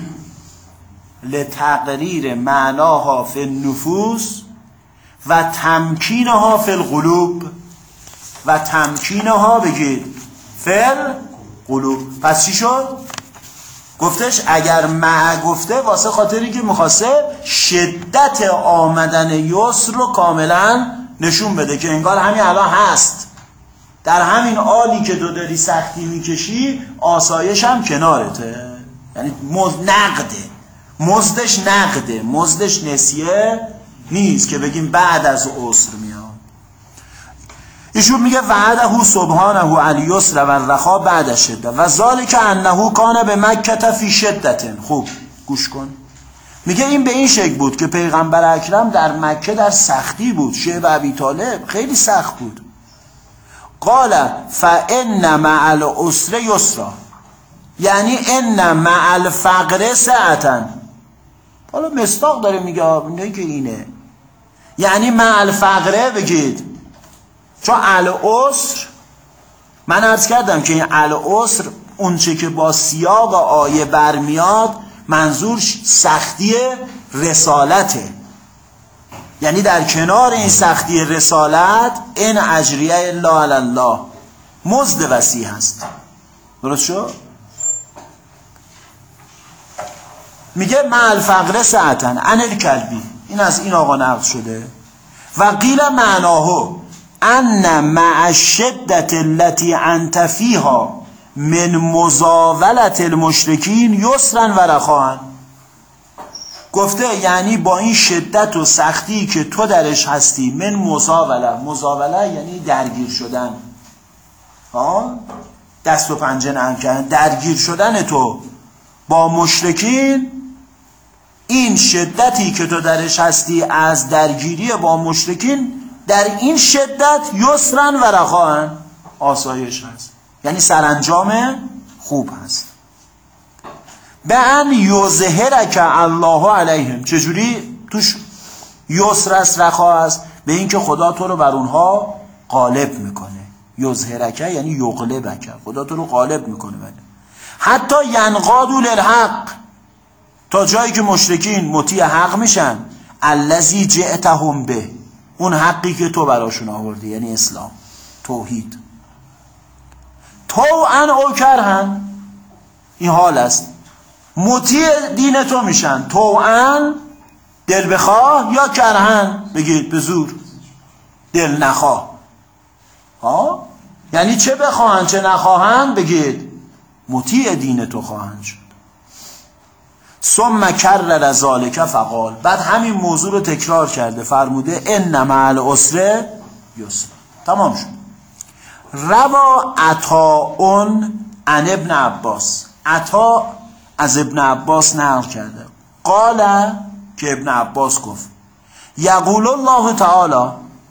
لتقریر معناها فی النفوس و تمکینها فی القلوب، و تمکینها بگید فی القلوب. پس چی شد؟ گفتش اگر مع گفته واسه خاطری که میخواسته شدت آمدن یسر رو کاملا نشون بده که انگار همین الان هست، در همین حالی که تو داری سختی میکشی آسایش هم کنارته. یعنی مزد نقده، مزدش نقده، مزدش نسیه نیست که بگیم بعد از عسر میاد. ایشون میگه وعده سبحانه علی یسر و الرخا بعد شده و ذالک انه کان به مکه فی شدت. خوب گوش کن، میگه این به این شکل بود که پیغمبر اکرم در مکه در سختی بود. شیخ ابی طالب خیلی سخت بود. قال فان مع العسر یسرا، یعنی ان مع الفقر سعتا. حالا مصداق داره میگه نه که اینه، یعنی مع الفقر بگید، چون العسر من عرض کردم که این العسر اون چه که با سیاق آیه برمیاد منظور سختی رسالته، یعنی در کنار این سختی رسالت این اجریه الا علی الله مزد وسیع هست. درست شد؟ میگه مع الفقر ساعتا عن الکلبی، این از این آقا نقل شده. و قیل معناه ان مع الشدت التي انت فيها من مزاولة المشرکین یسرا و رخاء. گفته یعنی با این شدت و سختی که تو درش هستی، من مزاوله، مزاوله یعنی درگیر شدن، ها دست و پنجه نرم کردن، درگیر شدن تو با مشرکین، این شدتی که تو درش هستی از درگیری با مشرکین، در این شدت یسرا و رخاء آسایش هست، یعنی سرانجام خوب هست. به ان یظهرک الله علیهم، چجوری توش یسر است رخاء است؟ به این که خدا تو رو بر اونها غالب میکنه. یظهرک یعنی یغلبک، خدا تو رو غالب میکنه. بله. حتی ینقادوا للحق، تا جایی که مشرکین مطیع حق میشن. الذی جئتهم به، اون حقی که تو براشون آوردی، یعنی اسلام، توحید. طوعا او کرها، این حال است، مطیع دین تو میشن، طوعا دل بخواه، یا کرها بگید به زور دل نخواه. ها یعنی چه بخواهن چه نخواهن بگید مطیع دین تو خواهند شد. ثم کرر ذالک فقال، بعد همین موضوع رو تکرار کرده، فرموده ان مع العسر یسر. تمام شد. روا عطاء عن ابن عباس، عطا از ابن عباس نقل کرده. قال، که ابن عباس گفت یقول الله تعالی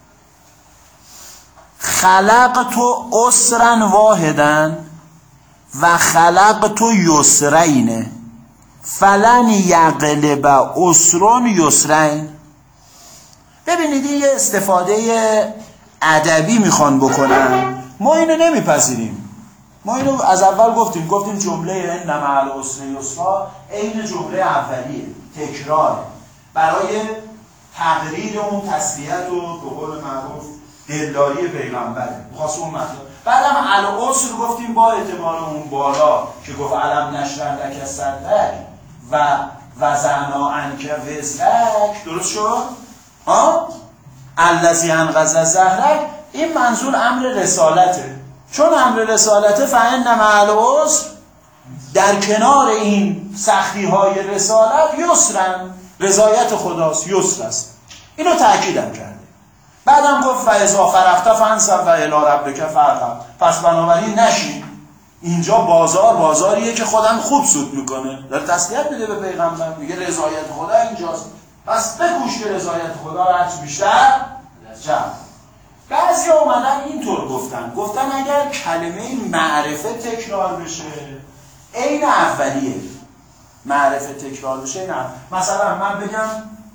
خلقت عسرا واحدا و خلقت یسرین فلن یغلب عسر یسرین. ببینید این یه استفاده ادبی میخوان بکنن، ما اینو نمیپذیریم. ما اینو از اول گفتیم، گفتیم جمله ان مع العسر یسرا عین جمله اولیه، تکراره برای تقریر اون تسلیت و به قول معروف دلداری پیغمبره، خاص اون مطلب. بعدم العسر گفتیم با اعتبار اون بالا که گفت علم نشرح لک صدرک و وضعنا عنک وزرک. درست شد؟ ها؟ الذی انقض ظهرک، این منظور امر رسالته. چون امر رسالته فان مع العسر، در کنار این سختی های رسالت یسرن، رضایت خداست، یسر است. اینو تأکیدم کرده. بعدم گفت فاذا فرغت فانصب و الی ربک فارغب، پس بنابراین نشین اینجا بازار بازاریه که خودم خوب سود میکنه، داره تسلیت میده به پیغمبر، میگه رضایت خدا اینجاست، پس بکوش که رضایت خدا رو هرچی بیشتر جمع. بعضی اومدن اینطور گفتن گفتن اگر کلمه معرفه تکرار بشه عین اولیه، معرفه تکرار بشه، نه مثلا من بگم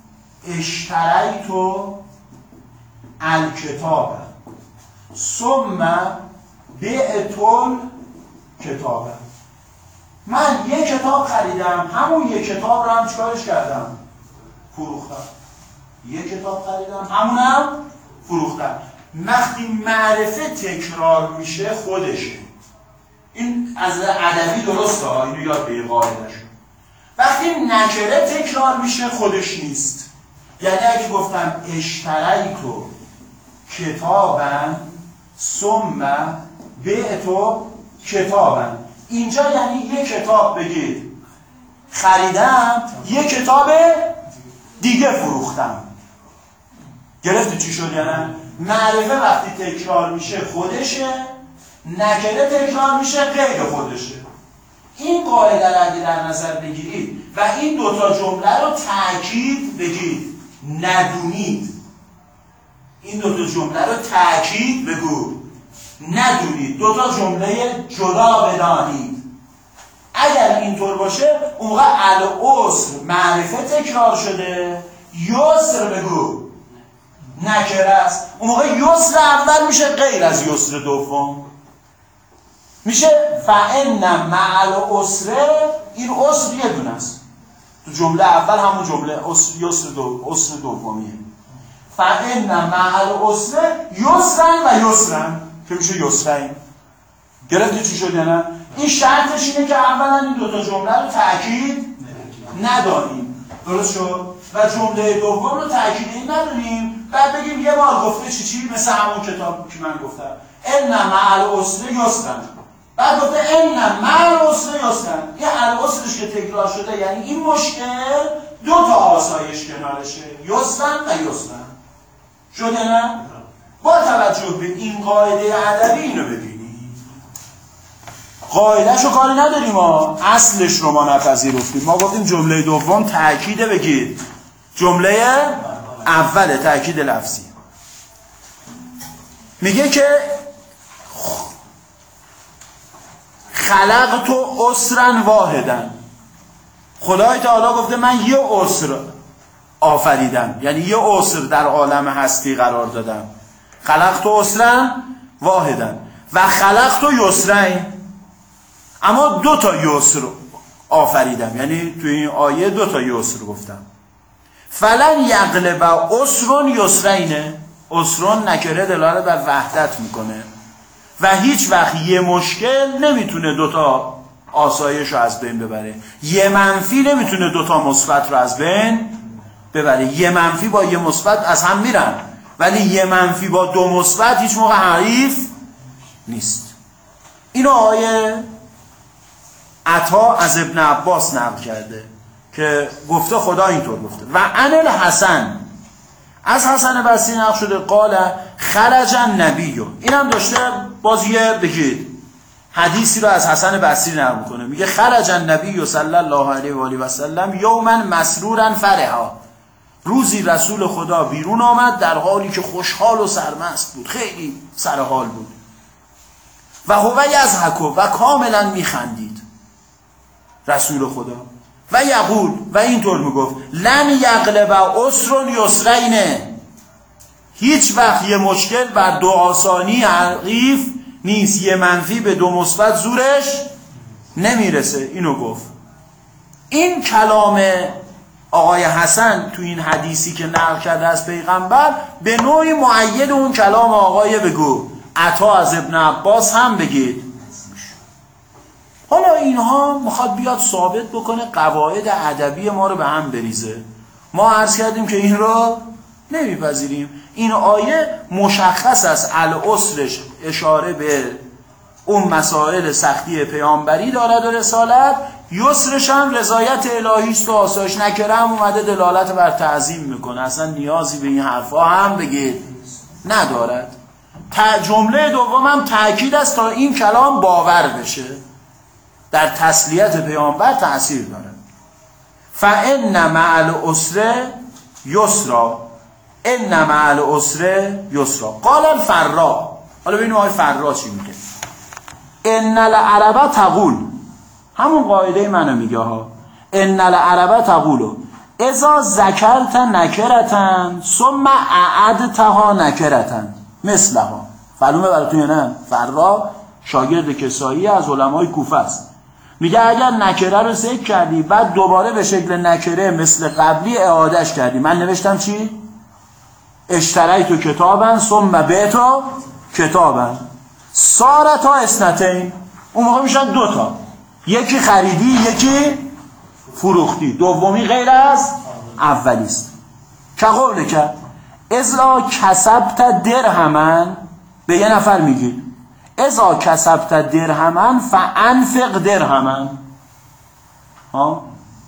اشتریتو الکتاب ثم بعتل کتاب، من یک کتاب خریدم، همون یک کتاب رو هم چیکارش کردم؟ فروختم. یک کتاب خریدم همونم فروختم. وقتی معرفه تکرار میشه خودشه، این از ادبی درسته، اینو یاد بگیر قاعده‌شو. وقتی نکره تکرار میشه خودش نیست. یعنی اگه گفتم اشتریتو کتابن ثم بعتو کتابن، اینجا یعنی یک کتاب بگید خریدم، یک کتاب دیگه فروختم. گرفتی چی شد؟ یعنی معرفه وقتی تکرار میشه خودشه، نکره تکرار میشه غیر خودشه. این قاعده رو اگه در نظر بگیرید و این دوتا جمله رو تأکید بگید، ندونید، این دوتا جمله رو تأکید بگو، ندونید، دوتا جمله جدا بدانید. اگر اینطور باشه اون موقع العسر معرفه تکرار شده، یسر بگو نکره است، اون موقع یسر اول میشه غیر از یسر دوم، میشه فإن مع العسر. این عسر یه دونه است تو جمله اول، همون جمله یسر دو عسر دومیه. فإن مع العسر یسرا و یسرا که میشه یسرین. گرفتی چی شد؟ نه این شرطش اینه که اولا این دوتا جمله رو تأکید نداریم، درست شد؟ و جمله دوم رو تأکیدی نداریم، بعد بگیم یه بار گفته چی چی، مثل همون کتاب که من گفتم ان مع العسر یسرا، بعد گفته ان مع العسر یسرا. این العسرش که تکرار شده یعنی این مشکل دو تا آسایش کنارشه، یسرا و یسرا. شده نه؟ با توجه به این قاعده ادبی اینو ببینید. قاعده‌شو کاری نداریم ما، اصلش رو ما نپذیرفتیم. ما گفتیم جمله دوم تأکید بگید، جمله اول تأکید لفظی. میگه که خلقت اسرا واحدا، خدای تعالی گفته من یه اسر آفریدم، یعنی یه اسر در عالم هستی قرار دادم. خلقت اسرا واحدا و خلقت یسرین، اما دو تا یسر آفریدم، یعنی توی این آیه دو تا یسر گفتم. فلن یغلب اسر یسرین، اسرون نکره دلالت بر وحدت میکنه و هیچ وقت یه مشکل نمیتونه دو تا آسایش رو از بین ببره، یه منفی نمیتونه دو تا مثبت رو از بین ببره. یه منفی با یه مثبت از هم میرن، ولی یه منفی با دو مثبت هیچ موقع حریف نیست. اینو آیه عطا از ابن عباس نقل کرده که گفته خدا اینطور گفته. و عن الحسن، از حسن بصری نقل شده قال خرج النبی. اینم داشته بازیه بگید حدیثی رو از حسن بصری نقل میکنه، میگه خرج النبی صلی الله علیه و آله و سلم یوما مسرورا فرحا، روزی رسول خدا بیرون آمد در حالی که خوشحال و سرمست بود، خیلی سرحال بود. و هو یضحک و کاملا میخندید رسول خدا و یقول، و اینطور میگفت لن یغلب اسر یسرین، هیچ وقت یه مشکل بر دو آسانی حریف نیست، یه منفی به دو مثبت زورش نمیرسه. اینو گفت. این کلام آقای حسن تو این حدیثی که نقل کرده از پیغمبر به نوعی مؤید اون کلام آقای بگو عطا از ابن عباس هم بگید. حالا اینها میخواد بیاد ثابت بکنه قواعد ادبی ما رو به هم بریزه. ما عرض کردیم که این رو نمیپذیریم. این آیه مشخص است، العسرش اشاره به اون مسائل سختی پیامبری دارد و رسالت، یسرش هم رضایت الهی است و آسایش، نکره هم اومده دلالت بر تعظیم میکنه، اصلا نیازی به این حرفا هم بگید ندارد. جمله دومم تأکید است تا این کلام باور بشه، در تسلیت پیامبر تأثیر داره. فَإِنَّ مَعَ الْعُسْرِ یسرا، إِنَّ مَعَ الْعُسْرِ یسرا. قال الفراء، حالا ببینیم آقای فراء چی میگه. ان العرب تقول، همون قاعده منو میگه ها، ان العرب تقول اذا ذکرت نکرتن ثم اعدتها نکرتن مثلها. معلومه براتون یا نه؟ فرا شاگرد کسایی از علمای کوفه است. میگه اگر نکره رو ذکر کردی بعد دوباره به شکل نکره مثل قبلی اعادهش کردی. من نوشتم چی؟ اشتریت کتابا ثم بعت کتابا صارتا اثنتین. اون موقع میشن دو تا، یکی خریدی یکی فروختی، دومی غیر از اولی است. که قول کرد اذا کسبت درهمن، به یه نفر میگی اذا کسبت درهمن فانفق درهمن. ها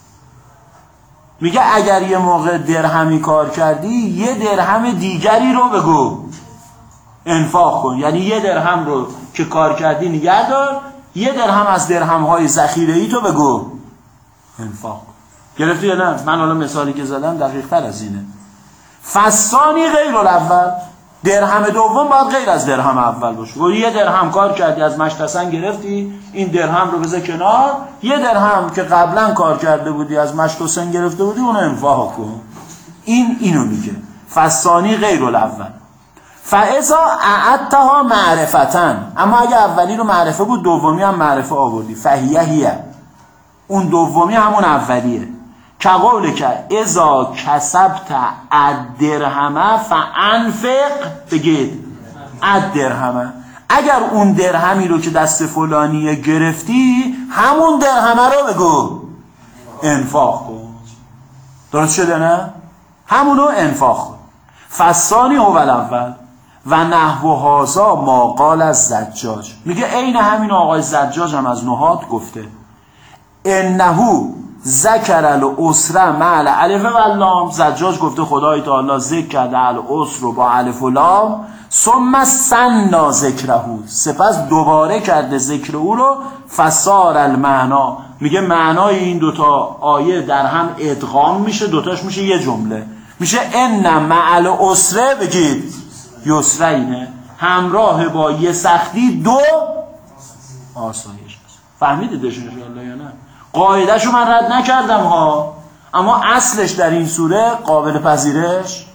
میگه اگر یه موقع درهمی کار کردی یه درهم دیگری رو بگو انفاق کن، یعنی یه درهم رو که کار کردی نگه دار، یه درهم از درهم های ذخیره ای تو بگو انفاق کن. گرفتی یا نه؟ من حالا مثالی که زدم دقیق تر از اینه. فسانی غیر الاول، درهم دوم باید غیر از درهم اول باشه. و یه درهم کار کردی از مشتسن گرفتی، این درهم رو بذار کنار، یه درهم که قبلا کار کرده بودی از مشتسن گرفته بودی اونو انفاق کن. این اینو میگه فسانی غیر الاول. فاذا اعدتها معرفتن، اما اگه اولی رو معرفه بود دومی هم معرفه آوردی، فهیه هیه، اون دومی همون اولیه. که قوله که اذا کسبت الدرهم فانفق، بگید الدرهم، اگر اون درهمی رو که دست فلانیه گرفتی همون درهمه رو بگو انفاق کن. درست شده نه؟ همونو انفاق کن. فسانی هو الاول و نحو هذا ما قال از زجاج. میگه عین همین آقای زجاج هم از نحات گفته انه ذکر الاسره مع الالف و اللام. زجاج گفته خدای تعالی ذکر کرده الاسر رو با الف و لام، ثم سنا ذکره، سپس دوباره کرده ذکر او رو، فصار المعنا. میگه معنای این دوتا آیه در هم ادغام میشه، دوتاش میشه یه جمله، میشه ان مع الاسره، بگید یسرینه، همراه با یه سختی دو آسایش. فهمیدیدش انشاءالله یا نه؟ قاعدهشو من رد نکردم ها، اما اصلش در این سوره قابل پذیرش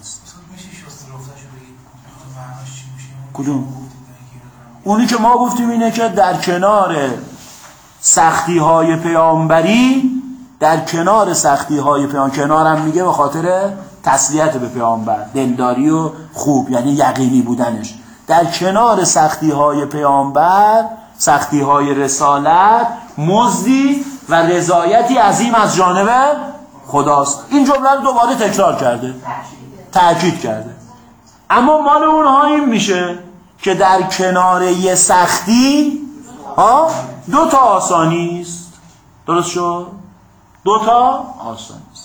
کدوم؟ اونی که ما گفتیم اینه که در کنار سختی های پیامبری، در کنار سختی های پیامبر، کنارم میگه به خاطر تسلیت به پیامبر، دلداری و خوب، یعنی یقینی بودنش، در کنار سختی های پیامبر، سختی های رسالت، مزدی و رضایتی عظیم از جانب خداست. این جمله رو دوباره تکرار کرده، تأکید کرده. اما مال اونها این میشه که در کنار یه سختی ها دو تا آسانی است. درست شد؟ دو تا آسانی است.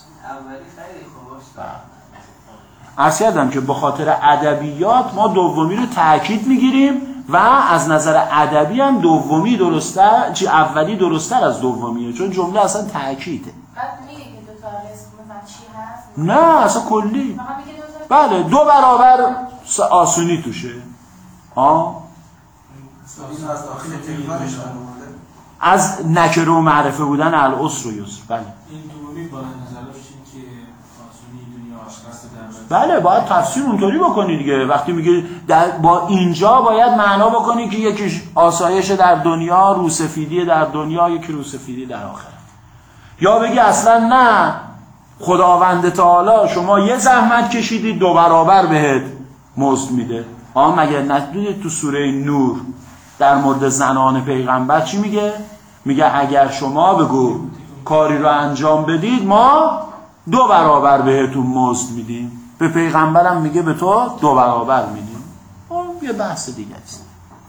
عرض کردم که به خاطر ادبیات ما دومی رو تأکید میگیریم و از نظر ادبی هم دومی درست‌تر، چی اولی درست‌تر از دومیه، چون جمله اصلا تأکیده. بعد میگه که دو تا اسم چی هست؟ نه اصلا کلی. بله دو برابر آسونی توشه. ها؟ از نکره و معرفه بودن العسر و یسر. بله. این دومی با نظرش این که آسونی دنیا آشکار در بله باید تفسیر اونطوری بکنی دیگه. وقتی میگه با اینجا باید معنا بکنی که یکیش آسایش در دنیا، روسفیدی در دنیا، یکی روسفیدی در آخرت. یا بگی اصلا نه، خداوند تعالی شما یه زحمت کشیدی دو برابر بهت مزد میده. ها مگر ندیدید تو سوره نور در مورد زنان پیغمبر چی میگه؟ میگه اگر شما بگو کاری رو انجام بدید ما دو برابر بهتون مزد میدیم. به پیغمبرم میگه به تو دو برابر میدیم. اون یه بحث دیگه است.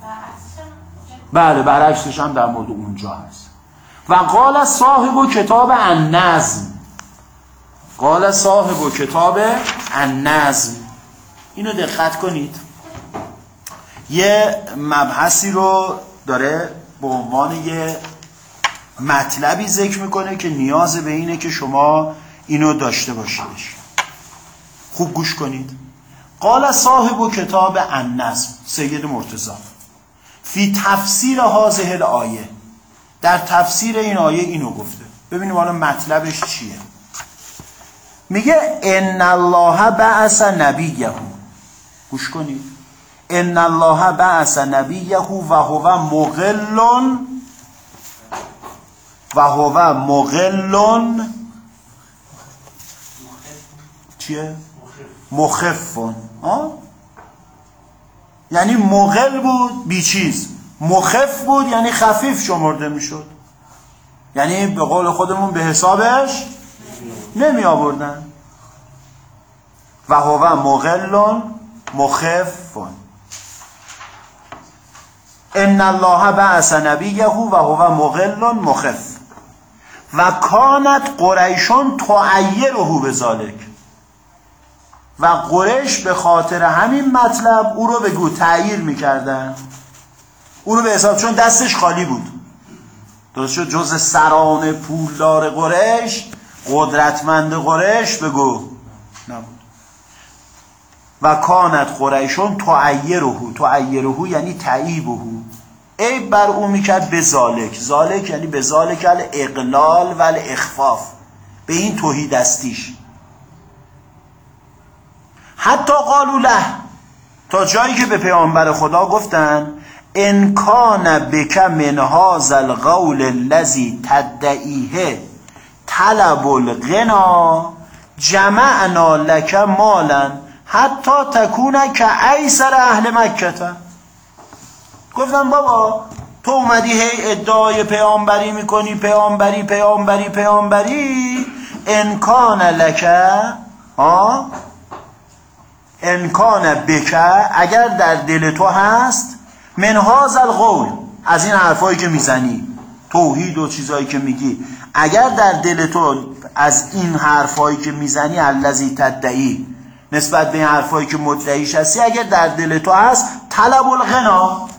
بله برعکسش هم در مورد اونجا هست. و قال صاحب کتاب النظم، قال صاحب کتاب النظم، اینو دقت کنید. یه مبحثی رو داره به عنوان یه مطلبی ذکر میکنه که نیاز به اینه که شما اینو داشته باشیدش. خوب گوش کنید. قال صاحب کتاب النظم سید مرتضی فی تفسیر هذه الآیه، در تفسیر این آیه اینو گفته. ببینیم حالا مطلبش چیه. میگه ان الله بعث نبیه، گوش کنید، ان الله بعث نبیه و هو مغل و هو مغل چیه؟ مخفون. آه؟ یعنی مغل بود بی چیز، مخف بود یعنی خفیف شمرده میشد، یعنی به قول خودمون به حسابش نمی آوردن. و هو مغل مخفون. ان الله بعث نبیه و هو مغل مخف و کانت قریشون تعیره بذالک، و قریش به خاطر همین مطلب او رو بگو تعییر میکردن، او رو به حساب، چون دستش خالی بود، درست شد، جز سران پولدار قریش، قدرتمند قریش بگو نبود. و کانت قریشون تعیره، تعیره یعنی تعیبه، عیب بر او میکرد به ذالک، ذالک یعنی به ذالک الاقلال و الاخفاف، به این توحید دستیش. حتی قالوا له، تا جایی که به پیامبر خدا گفتن ان کان بک من هذا القول الذی تدعیه طلب الغنا جمعنا لك مالا حتی تکون کایسر اهل مکه. گفتن بابا تو اومدی هی ادعای پیامبری میکنی، پیامبری پیامبری پیامبری، ان کان لک ها ان کان بک، اگر در دل تو هست، من هذا القول، از این حرفایی که میزنی، توحید و چیزایی که میگی، اگر در دل تو از این حرفایی که میزنی، الذی تدعی، نسبت به این حرفایی که مدعیش هستی، اگر در دل تو هست، طلب الغنا،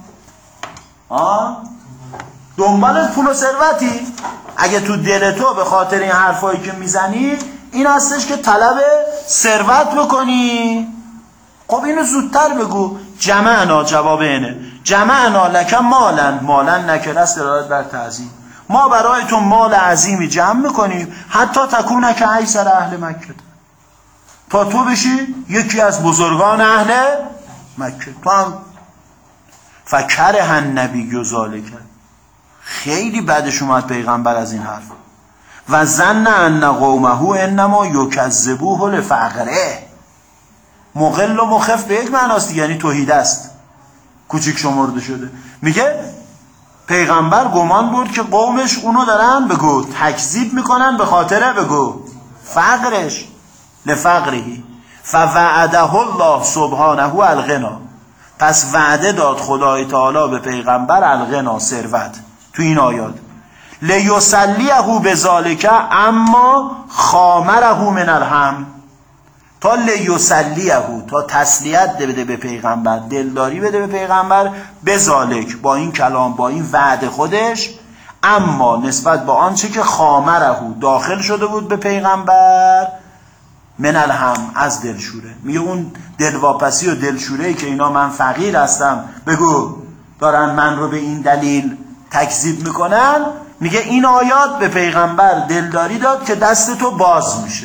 آه؟ دنبال پول و ثروتی، اگه تو دل تو به خاطر این حرفایی که میزنی این هستش که طلب ثروت بکنی، خب اینو زودتر بگو. جمعنا، جواب اینه، جمعنا لک مالا، مالا نکره است دلالت بر تعظیم، ما برای تو مال عظیمی جمع میکنیم، حتی تکون که ایسر اهل مکه، تا تو بشی یکی از بزرگان اهل مکه. تو هم فکره النبی ذالک، خیلی بعدش اومد پیغمبر از این حرف، و ظن ان قومه انما یکذبوه لفقره. مغل و مخف به یک معناست، یعنی توحید است، کوچیک شمرده شده. میگه پیغمبر گمان بود که قومش اونو دارن بگو تکذیب میکنن به خاطر بگو فقرش، لفقرهی. فوعده الله سبحانه الغنا، پس وعده داد خدای تعالی به پیغمبر الغنا، ثروت، تو این آیات. لیسلیه بذالک اما خامره من الهم، تا لیسلیه، تا تسلیت بده به پیغمبر، دلداری بده به پیغمبر، بذالک، با این کلام، با این وعده خودش، اما نسبت به آنچه که خامره داخل شده بود به پیغمبر، من الهم، از دلشوره. میگه اون دلواپسی و دلشوره‌ای که اینا من فقیر هستم بگو دارن من رو به این دلیل تکذیب میکنن، میگه این آیات به پیغمبر دلداری داد که دست تو باز میشه.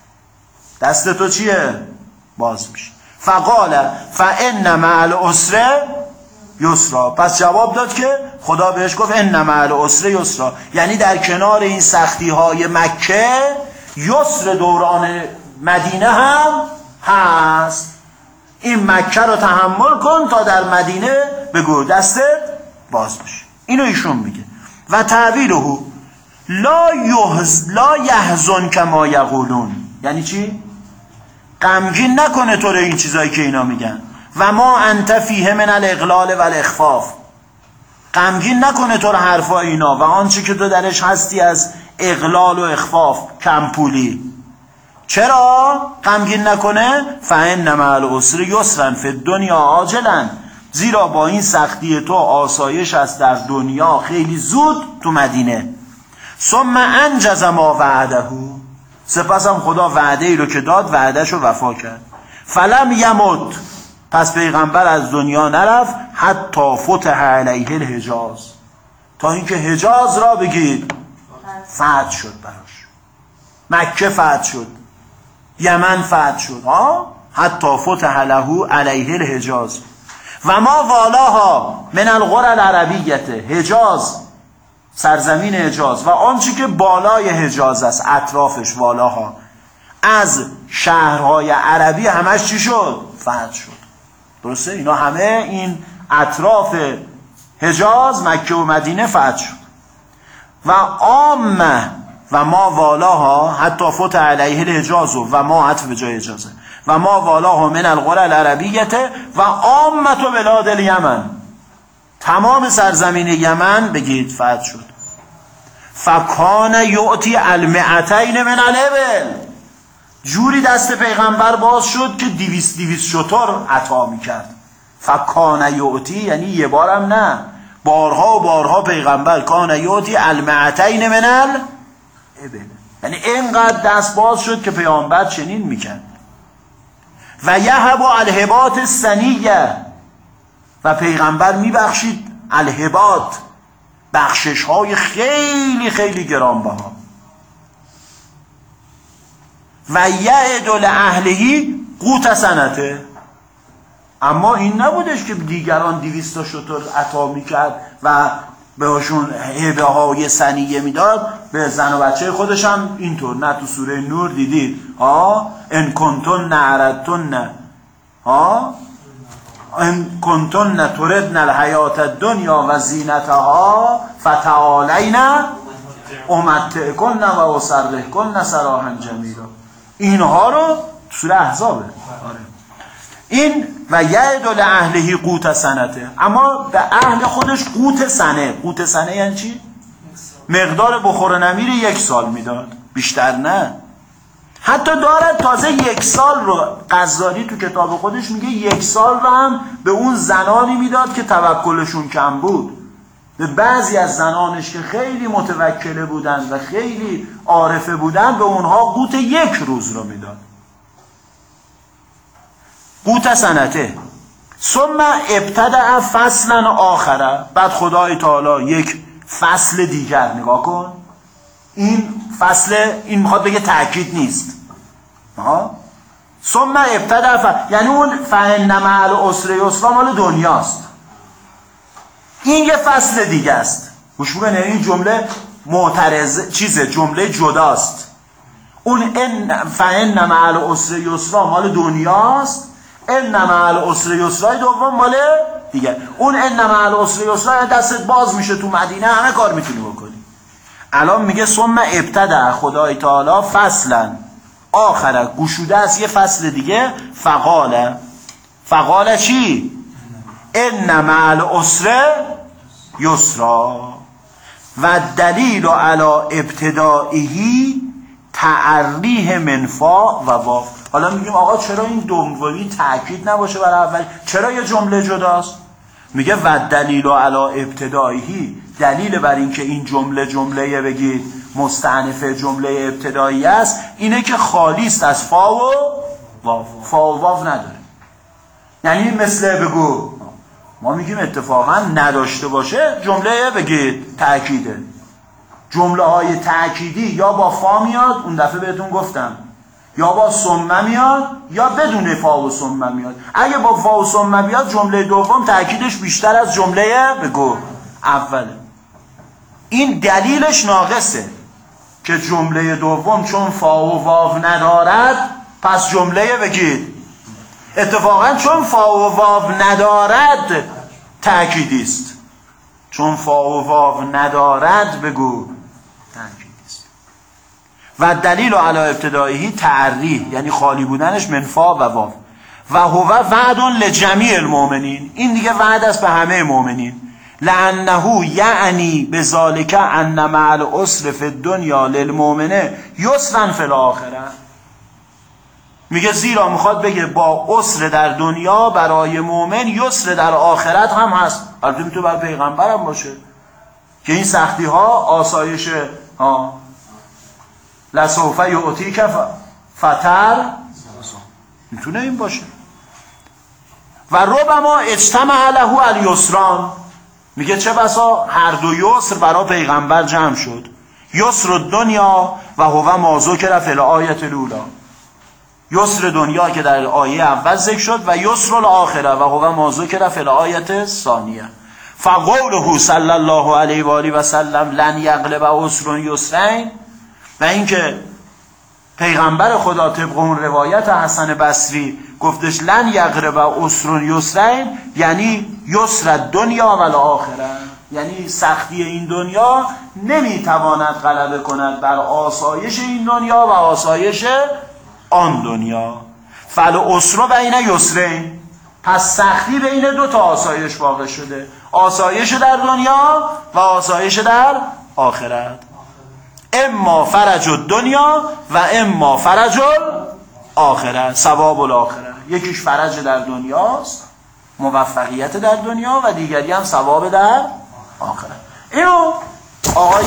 دست تو چیه؟ باز میشه. فقال فان مع العسر یسرا، پس جواب داد که خدا بهش گفت ان مع العسر یسرا، یعنی در کنار این سختی های مکه یسر دوران مدینه هم هست. این مکه رو تحمل کن تا در مدینه بگو دستت باز بشه. اینو ایشون میگه. و تعبیره لا یحز لا یحزن کما یقولون، یعنی چی؟ غمگین نکنه تو رو این چیزایی که اینا میگن. و ما انت فیه من الاغلال و الاخفاف، غمگین نکنه تو رو حرفای اینا و آنچه که تو درش هستی از اغلال و اخفاف، کمپولی. چرا غمگین نکنه؟ فان مع العسر یسرا فی الدنیا عاجلا، زیرا با این سختی تو آسایش است در دنیا خیلی زود تو مدینه. ثم انجز ما وعده، سپس هم خدا وعده ای رو که داد وعدهش رو وفا کرد. فلم یمت، پس پیغمبر از دنیا نرفت حتی فتح علیه الحجاز، تا اینکه حجاز را بگید فتح شد براش، مکه فتح شد، یمن فتح شد، ها حتی فتح له علیه الحجاز و ما والاها من القرى العربیه، حجاز سرزمین حجاز و آنچه که بالای حجاز است اطرافش، والاها از شهرهای عربی همش چی شد؟ فتح شد. درسته؟ اینا همه این اطراف حجاز مکه و مدینه فتح شد. و عامه و ما والاها حتی فتح علیه الحجاز و ما عطف به جای حجازه و ما والاها من القرى العربیه و عامه بلاد الیمن، تمام سرزمین یمن بگید فتح شد. فکان یعطی المئتین من الابل، جوری دست پیغمبر باز شد که دیویست دیویست شتر عطا میکرد. فکان یعطی یعنی یه بارم نه، بارها و بارها پیغمبر کان یعطی المئتین من الابل، یعنی اینقدر دست باز شد که پیغمبر چنین میکرد. و یهب الهبات السنیه، و پیغمبر میبخشید الهبات، بخشش های خیلی خیلی گرانبها. و یعد لاهلهی قوت سنته، اما این نبودش که دیگران دویست تا شتر عطا میکرد و بهشون هبه های سنیه میداد، به زن و بچه خودش هم اینطور. نه تو سوره نور دیدید ها ان کنتن نعرتن ها ان کنتن تردن الحیات الدنیا و زینتها فتعالین امتعکن و اسرحکن سراحا جمیلا، اینها رو سوره احزابه. این و یعد لاهلهی قوت سنته، اما به اهل خودش قوت سنه. قوت سنه یعنی چی؟ مقدار بخور و نمیر یک سال میداد، بیشتر نه. حتی دارد تازه یک سال رو، غزالی تو کتاب خودش میگه یک سال رو هم به اون زنانی میداد که توکلشون کم بود. به بعضی از زنانش که خیلی متوکله بودن و خیلی عارفه بودن، به اونها قوت یک روز رو میداد. قوت سنته. ثم ابتدع فصلا آخره، بعد خدای تعالی یک فصل دیگر، نگاه کن این فصل، این میخواد بگه تأکید نیست ها. ثم ابتدع ف... یعنی اون فإن مع العسر یسرا مال دنیاست، این یه فصل دیگه است. گوش بکنید، این جمله معترض چیزه، جمله جداست. اون ان فإن مع العسر یسرا مال دنیاست، ان مع العسر یسرا دوم مال دیگه. اون ان مع العسر یسرا دستت باز میشه تو مدینه، همه کار میتونی بکنی. الان میگه ثم ابتدع خدای تعالی فصلا آخره، گشوده است یه فصل دیگه. فقال، فقال چی؟ ان مع العسر یسرا و دلیل علی ابتدائه تعریه منفا و واو. حالا میگیم آقا چرا این دومی تأکید نباشه برای اول، چرا یه جمله جداست؟ میگه و دلیل علی ابتدائه، دلیل بر این که این جمله جمله بگید مستأنف جمله ابتدایی است اینه که خالی است از فا و واو. فا و واو نداره. یعنی مثل بگو ما میگیم اتفاقا نداشته باشه جمله بگید تأکیده. جمله های تأکیدی یا با فا میاد، اون دفعه بهتون گفتم، یا با ثم میاد یا بدون فا و ثم میاد. اگه با فا و ثم بیاد جمله دوم تأکیدش بیشتر از جمله بگو اوله. این دلیلش ناقصه که جمله دوم چون فا و واو ندارد پس جمله بگید. اتفاقا چون فا و واو ندارد تأکیدی است، چون فا و واو ندارد بگو تأکیدی است. و دلیل علی ابتدائه تعریح، یعنی خالی بودنش من فا و واو. و هو وعد لجمیع المؤمنین، این دیگه وعد است به همه مؤمنین. لانه یعنی بذالک ان مع العسر فی الدنیا للمؤمن یسرا فی الاخره. میگه زیرا میخواد بگه با عسر در دنیا برای مؤمن یسر در آخرت هم هست. البته میتونه برای پیغمبر هم باشه که این سختی ها آسایش ها لسوف یعطیک فتر میتونه این باشه. و ربما اجتمع له الیسران، میگه چه بسا هر دو یسر برای پیغمبر جمع شد. یسر دنیا و هو ما ذکر فی الآیه الاولی، یسر دنیا که در آیه اول ذکر شد و یسر الاخره و هو ما ذکر فی الآیه الثانیه. فقوله صلی الله علیه و آله و سلم لن یغلب عسر یسرین، و اینکه پیغمبر خدا طبق اون روایت حسن بصری گفتش لن یغلب عسر یسرین، یعنی یسر دنیا و الاخره، یعنی سختی این دنیا نمیتواند غلبه کند بر آسایش این دنیا و آسایش آن دنیا. فالعسر بین یسرین، پس سختی بین دو تا آسایش واقع شده، آسایش در دنیا و آسایش در آخرت. اما فرج الدنیا و اما فرج الاخره، ثواب الاخره. یکیش فرج در دنیاست، موفقیت در دنیا، و دیگری هم ثواب در آخرت. اینو آقای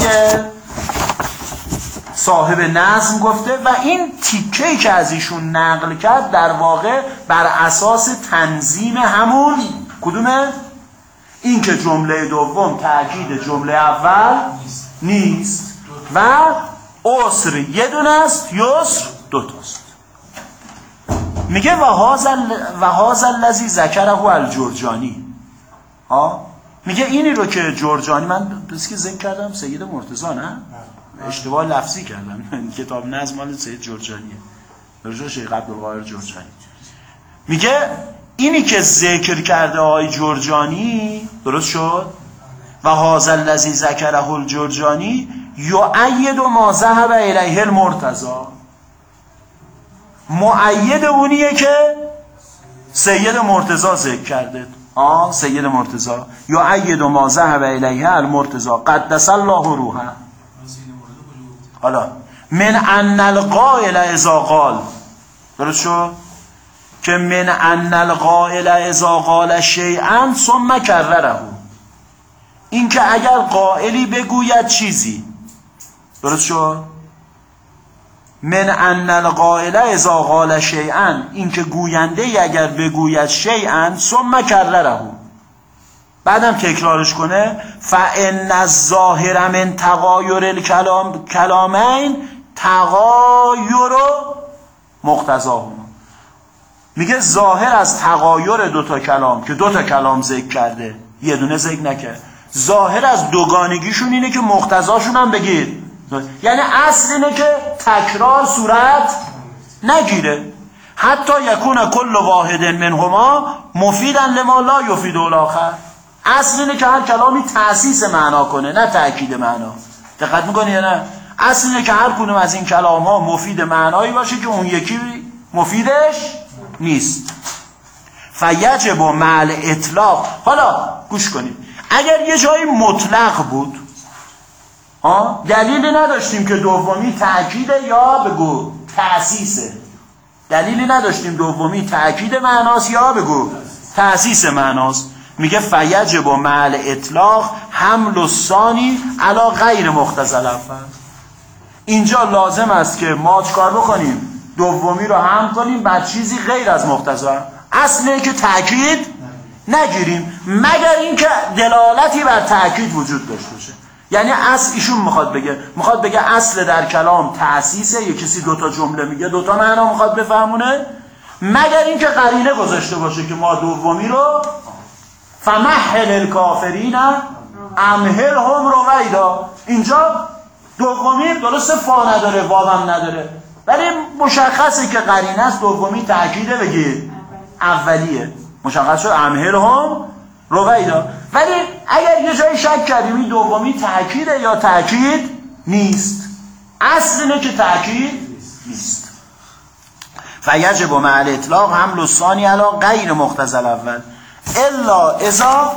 صاحب نظم گفته و این تیکه‌ای که از ایشون نقل کرد در واقع بر اساس تنظیم همون کدومه؟ این که جمله دوم تأکید جمله اول نیست و عسر یه دونه است، یسر دو تاست. میگه و هذا الذی ذکره الجرجانی، ها میگه اینی رو که جرجانی، من بس که ذکر کردم سید مرتضی، نه اشتباه لفظی کردم، کتاب نظم مال سید جرجانیه، درجا شیخ عبدالقاهر جرجانی. میگه اینی که ذکر کرده آقای جرجانی درست شد. و هذا الذی ذکره الجرجانی یؤید ما ذهب الیه المرتضی، مؤید اونیه که سید مرتضی ذکر کرده. آه سید مرتضی یؤید ما ذهب الیه المرتضی قدس الله روحه. حالا من ان القائل اذا قال، درست شد که من ان القائل اذا قال شیئا ثم کرره، این که اگر قائلی بگوید چیزی، درست شد، من ان القائل اذا قال شیئا، این که گوینده ای اگر بگوید شیئا ثم کرره، بعدم تکرارش کنه، فان الظاهر من تغایر الکلام کلامین تغایر مقتضاهما، میگه ظاهر از تغایر دوتا کلام که دوتا کلام ذکر کرده یه دونه ذکر نکرد، ظاهر از دوگانگیشون اینه که مقتضاشون هم بگیر، یعنی اصل اینه که تکرار صورت نگیره. حتی یکون کل واحد منهما مفیدا لما لا یفید الاخر، اصل اینه که هر کلامی تأسیس معنا کنه نه تأکید معنا. دقت میکنی یا نه؟ اصل اینه که هر کدوم از این کلام ها مفید معنایی باشه که اون یکی مفیدش نیست. فیجب مع الاطلاق، حالا گوش کنید، اگر یه جایی مطلق بود، ها دلیلی نداشتیم که دومی تأکیده یا بگو تأسیسه، دلیلی نداشتیم دومی تأکید معناست یا بگو تأسیس معناست، میگه فیجب مع الاطلاق حمل الثانی علی غیر مقتضی الاول. اینجا لازم است که ما چکار بکنیم؟ دومی رو حمل کنیم بر چیزی غیر از مقتضی. اصل اینه که تأکید نگیریم مگر اینکه دلالتی بر تأکید وجود داشته باشه. یعنی اصل ایشون میخواد بگه میخواد بگه اصل در کلام تأسیسه، یه کسی دوتا جمله میگه دوتا معنا میخواد بفهمونه، مگر اینکه قرینه گذاشته باشه که ما دومی رو فمهل الکافرین امهلهم رویدا. اینجا دومی درسته فا نداره واوم نداره، ولی مشخصه که قرینه است، دومی تأکیده بگیر اولیه، مشخص شد امهلهم رویدا. ولی اگر یه جایی شک کردیم این دومی تأکیده یا تأکید نیست، اصل اینه که تأکید نیست. فیجب مع الاطلاق حمل الثانی علی غیر مقتضی الاول الا اذا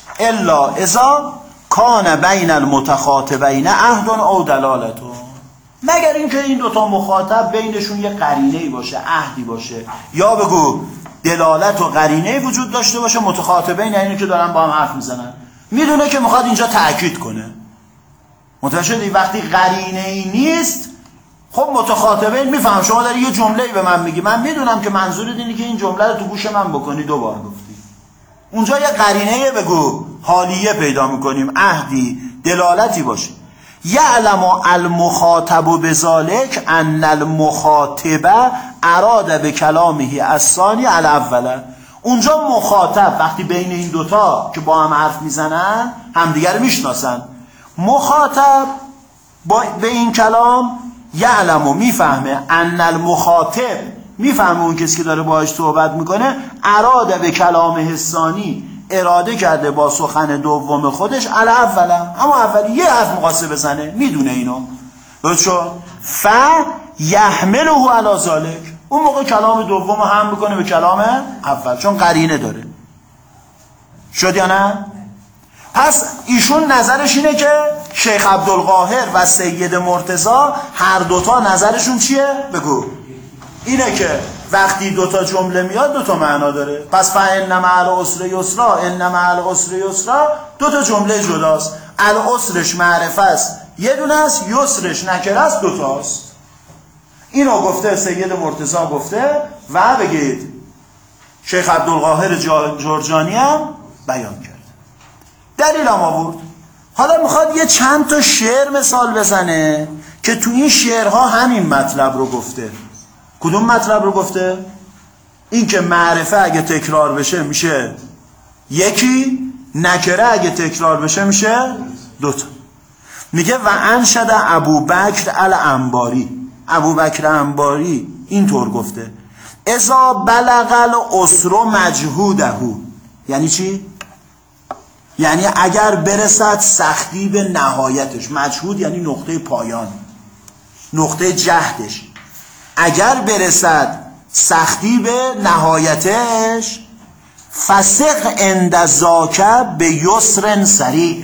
الا اذا کان بین المتخاطبین عهد او دلالت. مگر اینکه این دوتا مخاطب بینشون یه قرینه‌ای باشه، عهدی باشه، یا بگو دلالت و قرینه‌ای وجود داشته باشه. متخاطبین یعنی که دارن با هم حرف میزنن، میدونه که میخواد اینجا تأکید کنه. متوجه شدی؟ وقتی قرینه‌ای نیست، خب متخاطبین میفهم شما داری یه جمله‌ای به من میگی، من میدونم که منظورت اینه که این جمله رو تو گوش من بکنی، دوبار گفتی. اونجا یه قرینه بگو حالیه پیدا میکنیم، عهدی، دلالتی باشه. یعلم المخاطب بذالک ان المخاطب اراد به کلامه الثانی الاول. اونجا مخاطب وقتی بین این دوتا که با هم حرف میزنن همدیگر میشناسن، مخاطب با به این کلام یعلم و میفهمه، ان المخاطب میفهمه اون کسی که داره باهاش صحبت میکنه، اراده به کلام الثانی اراده کرده با سخن دوم خودش علی اولا، اما اولی یه حرف مقاسه بزنه، میدونه اینو. درست شد؟ ف یحمله علی ذلک، اون موقع کلام دوم هم میکنه به کلام اول، چون قرینه داره. شد یا نه؟ پس ایشون نظرش اینه که شیخ عبدالقاهر و سید مرتضی هر دوتا نظرشون چیه؟ بگو. اینه که وقتی دوتا جمله میاد دوتا معنا داره. پس فإن مع العسر یسرا، ان مع العسر یسرا، دوتا جمله جداست. العسرش معرفه است یه دونه است، یسرش نکره است دوتاست. اینو گفته سید مرتضی گفته و بگید شیخ عبدالقاهر جرجانی هم بیان کرد، دلیل هم آورد. حالا میخواد یه چند تا شعر مثال بزنه که تو این شعرها همین مطلب رو گفته. کدوم مطلب رو گفته؟ این که معرفه اگه تکرار بشه میشه یکی، نکره اگه تکرار بشه میشه دوتا. میگه و انشد ابوبکر الانباری، ابوبکر انباری اینطور گفته اذا بلغ العسر مجهوده. یعنی چی؟ یعنی اگر برسد سختی به نهایتش، مجهود یعنی نقطه پایان، نقطه جهدش، اگر برسد سختی به نهایتش، فسق عند ذاک به یسر سریع،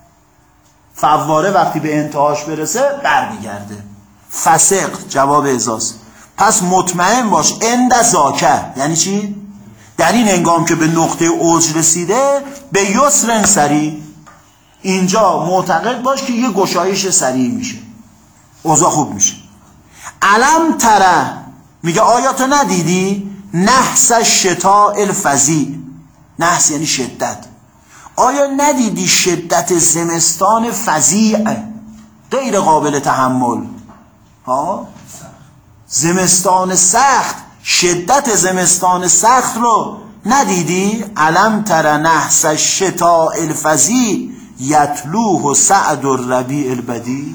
فواره وقتی به انتهاش برسه برمیگرده. فسق جواب ازاست. پس مطمئن باش عند ذاک یعنی چی؟ در این هنگام که به نقطه اوج رسیده به یسر سریع، اینجا معتقد باش که یه گشایش سریع میشه، اوضاع خوب میشه. علم تره، میگه آیا تو ندیدی نحس شتاء الفظیع، نحس یعنی شدت، آیا ندیدی شدت زمستان فظیع غیر قابل تحمل؟ ها؟ زمستان سخت، شدت زمستان سخت رو ندیدی؟ علم تره نحس شتاء الفظیع یتلوه سعد الربیع البدیع.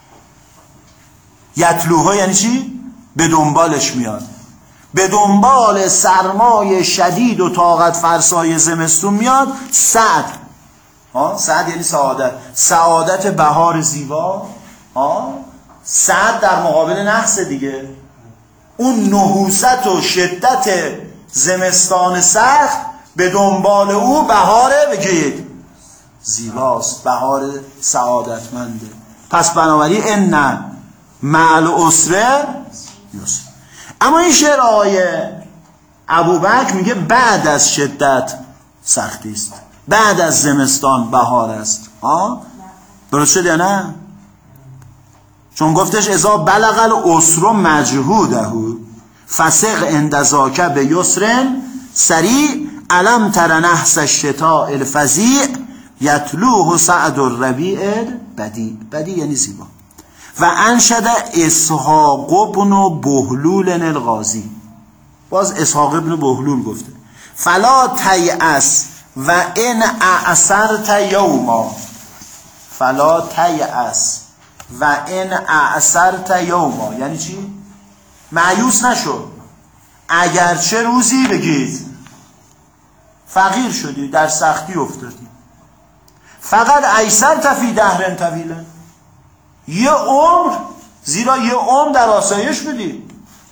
یتلوها یعنی چی؟ به دنبالش میاد، به دنبال سرمای شدید و طاقت فرسای زمستون میاد. سعد، ها، سعد یعنی سعادت، سعادت بهار زیبا. ها، سعد در مقابل نحس دیگه، اون نحوست و شدت زمستان سخت به دنبال او بهاره بگید زیباست، بهار سعادتمنده. پس بنابراین ان مع العسر یسر. اما این شعر آقای ابوبکر میگه بعد از شدت سختی است، بعد از زمستان بهار است. ها درست شد یا نه؟ چون گفتش اذا بلغ العسر مجهوده فسق عند ذاک به یسر سریع علم تر نحس الشتاء الفظیع یتلوه سعد الربیع البدیع. بدیع یعنی زیبا. و انشد اسحاق بن بهلول الغازی، باز اسحاق بن بهلول گفته فلا تیأس و ان اعسرت یوما، فلا تیأس و ان اعسرت یوما یعنی چی؟ مایوس نشو اگرچه روزی بگید فقیر شدی، در سختی افتادی. فقط ایسرت فی دهر طویل، یه عمر، زیرا یه عمر در آسایش بودی.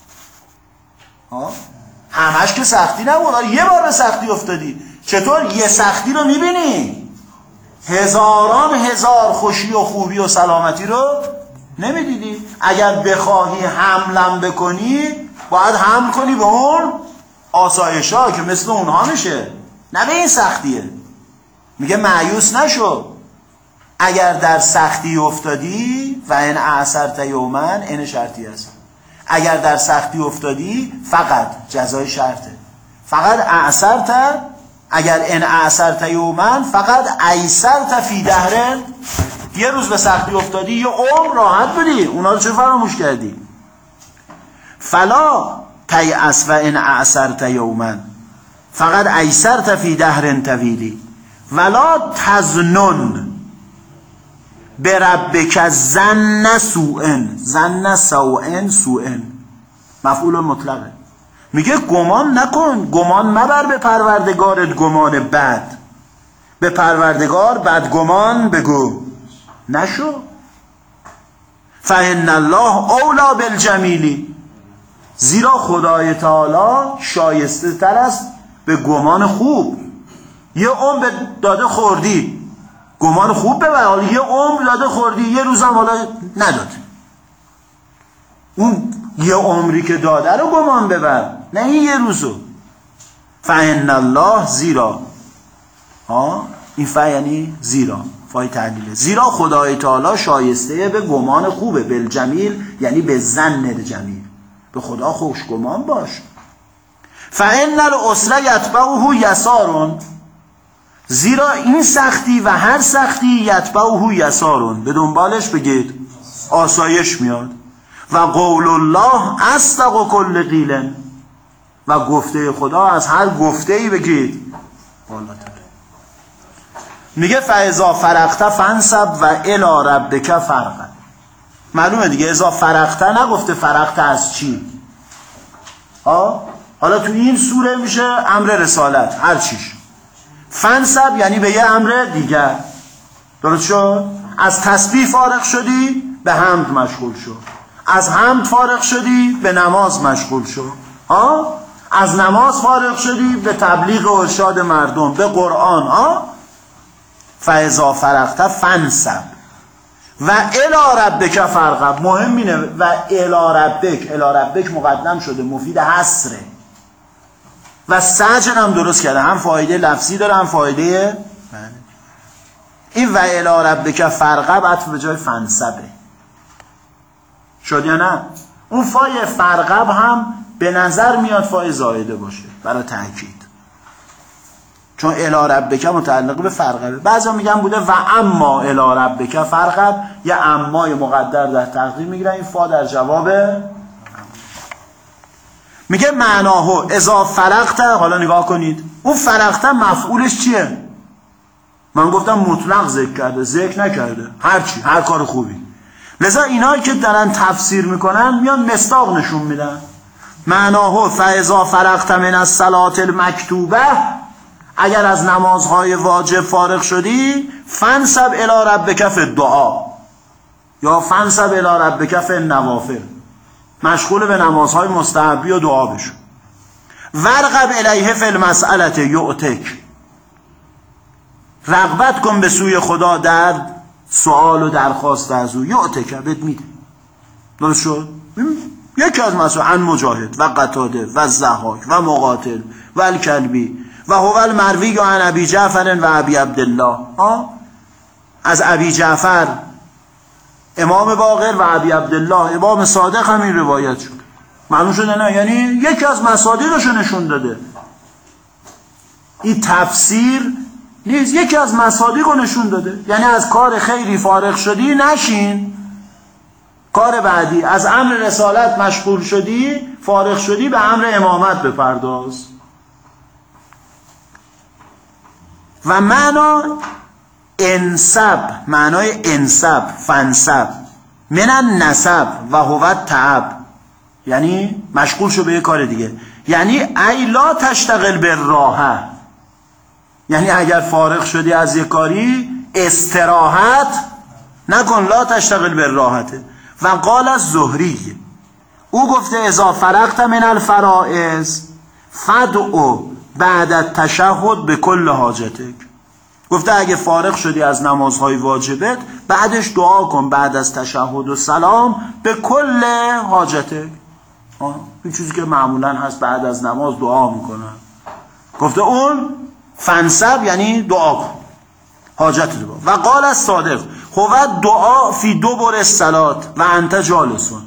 همش که سختی نبود، یه بار به سختی افتادی. چطور یه سختی رو میبینی هزاران هزار خوشی و خوبی و سلامتی رو نمیدیدی؟ اگر بخواهی حملم بکنی باید حمل کنی به اون آسایش ها که مثل اونها میشه، نه به این سختیه. میگه مایوس نشو، اگر در سختی افتادی و ان اعسرت یوما، این شرطی است، اگر در سختی افتادی فقط جزای شرطه، فقط اعسرت، اگر ان اعسرت یوما فقط ایسرت فی دهر، یه روز به سختی افتادی یه عمر راحت بودی، اونا رو چه فراموش کردی؟ فلا تیأس و ان اعسرت یوما فقط ایسرت فی دهر طویلی ولا تظنن بربک ظن سوء، ظن سوء سوء مفعول مطلقه. میگه گمان نکن، گمان مبر به پروردگارت گمان بد، به پروردگار بد گمان بگو نشو. فإن الله اولا بالجمیلی، زیرا خدای تعالی شایسته تر است به گمان خوب. یه عمر داده خوردی، گمان خوب ببر، حالا یه عمر داده خوردی، یه روزم حالا نداد، اون یه عمری که داده رو گمان ببر، نه این یه روزو. فإن الله، زیرا، ها این فا یعنی زیرا، فای تعلیله، زیرا خدای تعالی شایسته به گمان خوبه، بالجمیل یعنی به ظن جمیل، به خدا خوش گمان باش. فإن العسر یتبعه یسار، زیرا این سختی و هر سختی یتبعه یسار، به دنبالش بگید آسایش میاد. و قول الله اصدق کل قیل، و گفته خدا از هر گفته‌ای بگید بالاتر. میگه فاذا فرغت فانصب و الی ربک فرغب. معلومه دیگه، اذا فرغت نگفته فرغت از چی. ها حالا تو این سوره میشه امر رسالت، هر چیش. فانصب یعنی به یه امر دیگر، درست شد؟ از تسبیح فارغ شدی به حمد مشغول شو، از حمد فارغ شدی به نماز مشغول شو، ها از نماز فارغ شدی به تبلیغ و ارشاد مردم، به قرآن. ها فاذا فرغت فانصب و الی ربک فرغب. مهم اینه و الی ربک، الی ربک مقدم شده، مفید حصره و سجن هم درست کرده، هم فایده لفظی داره هم فایده معنی. این و الی ربک فرغب عطف به جای فانصبه شد یا نه؟ اون فای فرغب هم به نظر میاد فای زائده باشه برای تأکید، چون الی ربک متعلق به فرغبه. بعضا میگن بوده و اما الی ربک فرغب، یه امای مقدر در تقدیر میگیرن، این فا در جواب. میگه معناهو اذا فرغت، حالا نگاه کنید اون فرغت مفعولش چیه؟ من گفتم مطلق ذکر کرده، ذکر نکرده، هر چی، هر کار خوبی. لذا اینایی که دارن تفسیر میکنن میان مصداق نشون میدن. معناهو فاذا فرغت من الصلاة المکتوبه، اگر از نمازهای واجب فارغ شدی فانصب الی ربک فی الدعاء، یا فانصب الی ربک فی النوافل، مشغول به نمازهای مستحبی و دعا بشو. ورغب الیه فی المسألة یؤتک، رغبت کن به سوی خدا در سوال و درخواست از او، یؤتک بهت میده. درست شد؟ یکی از مسائل عن مجاهد و قتاده و ضحاک و مقاتل و الکلبی و هو المروی عن ابی جعفر و ابی عبدالله، از ابی جعفر امام باقر و ابی عبدالله امام صادق همین روایت شد. معلوم شده نه؟ یعنی یکی از مصادیقش نشون داده. این تفسیر نیست، یکی از مصادیق نشون داده. یعنی از کار خیری فارغ شدی نشین، کار بعدی از امر رسالت مشغول شدی، فارغ شدی، به امر امامت بپرداز. و معنا انسب، معنای انسب، فنسب من النسب و هو التعب، یعنی مشغول شو به یه کار دیگه. یعنی ای لا تشتغل بالراحه، یعنی اگر فارغ شدی از یه کاری استراحت نکن، لا تشتغل بالراحته. و قال الزهری، او گفته اذا فرغت من الفرائض فدعو بعد التشهد به کل حاجتک. گفته اگه فارغ شدی از نمازهای واجبت بعدش دعا کن بعد از تشهد و سلام به کل حاجته. این چیزی که معمولا هست بعد از نماز دعا میکنن. گفته اون فنسب یعنی دعا کن حاجت دعا. و قال از صادق هو دعا فی دبر الصلات و انت جالسون.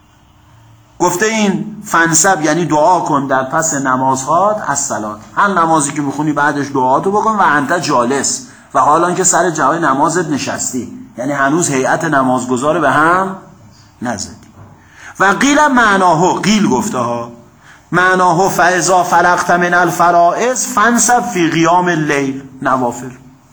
گفته این فنسب یعنی دعا کن در پس نمازهات از صلات، هر نمازی که میخونی بعدش دعاتو بکن و انت جالس و حالا که سر جای نمازت نشستی، یعنی هنوز هیئت نمازگزار به هم نزدی. و قیل معناهو، قیل گفته ها معناهو فاذا فرغت من الفرائض فنسب فی قیام اللیل نوافل.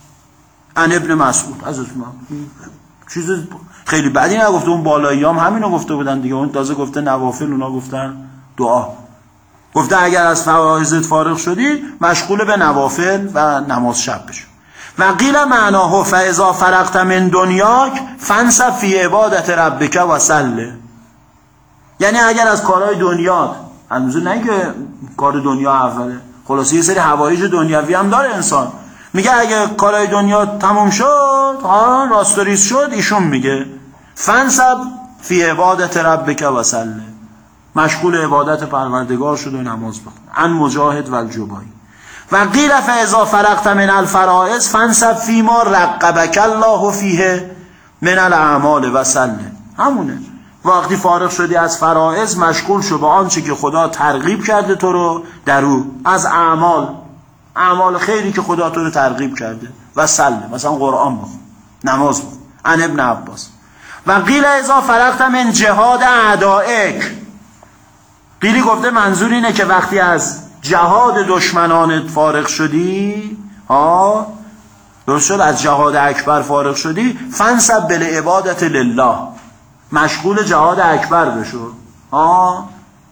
ان ابن مسعود از اسمم چیز خیلی بدی نگفته، اون بالاییام همینو گفته بودن دیگه، اون تازه گفته نوافل، اونا گفتن دعا. گفته اگر از فرائضت فارغ شدی مشغول به نوافل و نماز شب بشو. و قیل معناه فاذا فرغت من دنیاک فانصب فی عبادت ربک و صلی. یعنی اگر از کارهای دنیات، هنوز نه که کار دنیا اوله، خلاصه یه سری حوایج دنیوی هم داره انسان، میگه اگه کارهای دنیا تموم شد، ها راست و ریز شد، ایشون میگه فانصب فی عبادت ربک و صلی، مشغول عبادت پروردگار شد و نماز بخون. عن مجاهد و الجبایی. و قیل فاذا فرغت من الفرائض فانصب فی ما رقبک الله فیه من الاعمال و صلی. همونه، وقتی فارغ شدی از فرائض مشغول شو با آنچه که خدا ترغیب کرده تو رو در او از اعمال، اعمال خیری که خدا تو رو ترغیب کرده و صلی، مثلا قرآن بخون، نماز بخون. عن ابن عباس. و قیل اذا فرغت من جهاد اعدائک، قیلی گفته منظور اینه که وقتی از جهاد دشمنانت فارغ شدی، ها درست شد، از جهاد اکبر فارغ شدی، فانصب بالعبادت لله، مشغول جهاد اکبر بشو، ها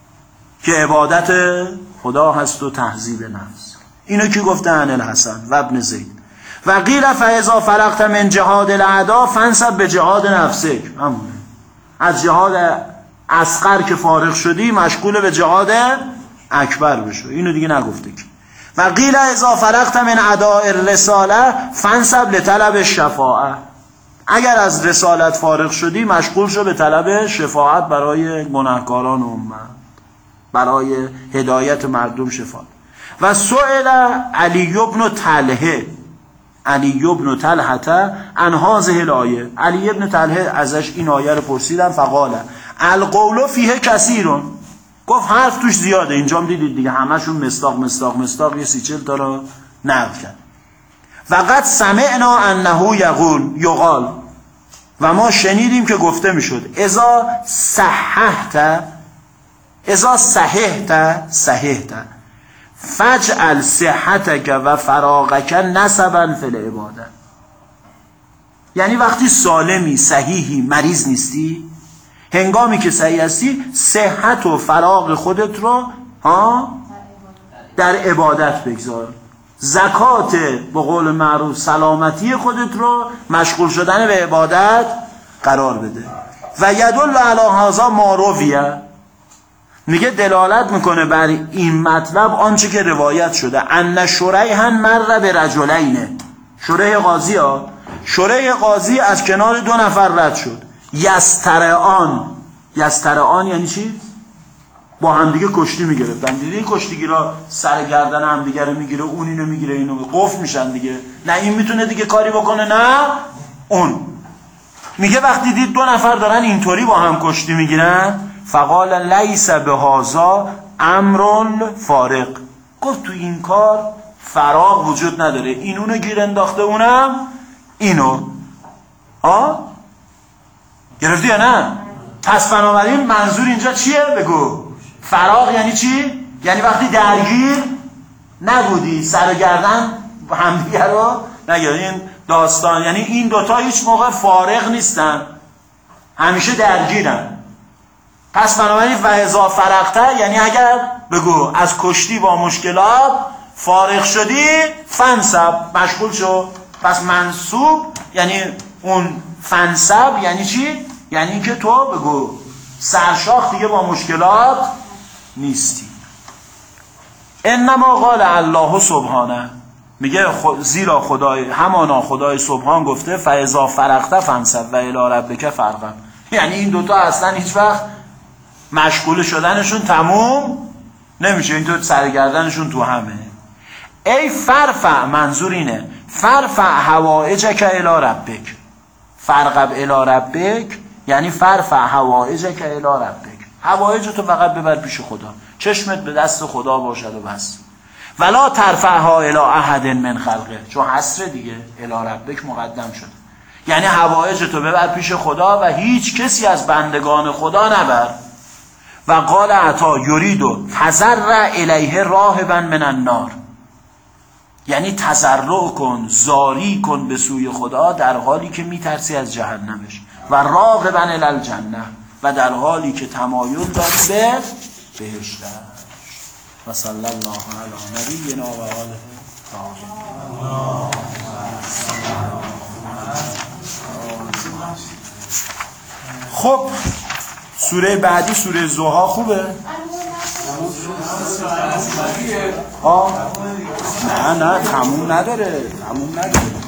که عبادت خدا هست و تهذیب نفس. اینو کی گفته؟ عن الحسن و ابن زید. و قیل فاذا فرغت من جهاد الاعداء فانصب به جهاد نفسک، همونه، از جهاد اصغر که فارغ شدی مشغول به جهاد اکبر بشو. اینو دیگه نگفته که. و قیل اذا فرغت من اداء الرساله فانصب لطلب الشفاعه، اگر از رسالت فارغ شدی مشغول شو به طلب شفاعت برای گناهکاران امت، برای هدایت مردم شفاعت. و سئل علی بن طلحه، علی بن طلحه عن هذه الآیه، علی بن طلحه ازش این آیه رو پرسیدن، فقال القول فیه کثیرون، گفت حرف توش زیاده. اینجا هم دیدید دیگه همشون مصداق مصداق مصداق یه سی چل تا رو نقل کرد. و قد سمعنا انه یقول یقال، و ما شنیدیم که گفته میشد اذا صححت اذا صححت صححت فجعل صحتک و فراغک نسبا فی العباده. یعنی وقتی سالمی، صحیحی، مریض نیستی، هنگامی که صحیح هستی صحت و فراغ خودت رو ها در عبادت بگذار، زکات به قول معروف سلامتی خودت رو مشغول شدن به عبادت قرار بده. و یدل علی هذا ما رویه، میگه دلالت میکنه بر این مطلب آنچه که روایت شده ان شریحا مر به رجلین، شریح قاضی ها، شریح قاضی از کنار دو نفر رد شد، یسترعان، یسترعان یعنی چی؟ با همدیگه کشتی میگرفتن. دیدی این کشتیگیرا سر گردن همدیگه رو میگیره، اون اینو میگیره، اینو قفل میشن دیگه، نه این میتونه دیگه کاری بکنه نه اون. میگه وقتی دید دو نفر دارن اینطوری با هم کشتی میگیرن، فقال لیس بهذا امر فارق، گفت تو این کار فراغ وجود نداره، این اونو گیر انداخته اونم اینو. ها گرفتی یا نه؟ پس بنابراین منظور اینجا چیه؟ بگو. فراغ یعنی چی؟ یعنی وقتی درگیر نبودی، سر و گردن همدیگه رو نگیرین داستان، یعنی این دوتا هیچ موقع فارغ نیستن، همیشه درگیرن. پس بنابراین فاذا فرغت یعنی اگر بگو از کشتی با مشکلات فارغ شدی فنصب، مشغول شو. پس منصوب یعنی اون فنصب یعنی چی؟ یعنی که تو بگو سرشاخ دیگه با مشکلات نیستی. انما قال الله سبحانه، میگه خ... زیرا خدای همانا خدای سبحان گفته فاذا فرغت فانصب و الی ربک فارغب. یعنی این دوتا اصلا هیچ وقت مشغول شدنشون تموم نمیشه، این دو سرگردنشون تو همه. ای فرفع، منظور اینه فرفع حوائجک الی ربک. فرغب الی ربک یعنی فرفع حوائجک الی ربک، حوائجتو فقط ببر پیش خدا، چشمت به دست خدا باشد و بس. ولا ترفعها الی احد من خلقه، چون حصر دیگه الی ربک مقدم شد، یعنی حوائجتو ببر پیش خدا و هیچ کسی از بندگان خدا نبر. و قال عطا یریدو تضرع الیه راهبا من النار، یعنی تضرع کن، زاری کن به سوی خدا در حالی که میترسی از جهنمش. و راغبا الی الجنه، و در حالی که تمایل داری به بهشتش. و صلی الله علی نبینا و آله خب سوره بعدی سوره ضحی خوبه؟ آه نه نه تموم نداره، تموم نداره.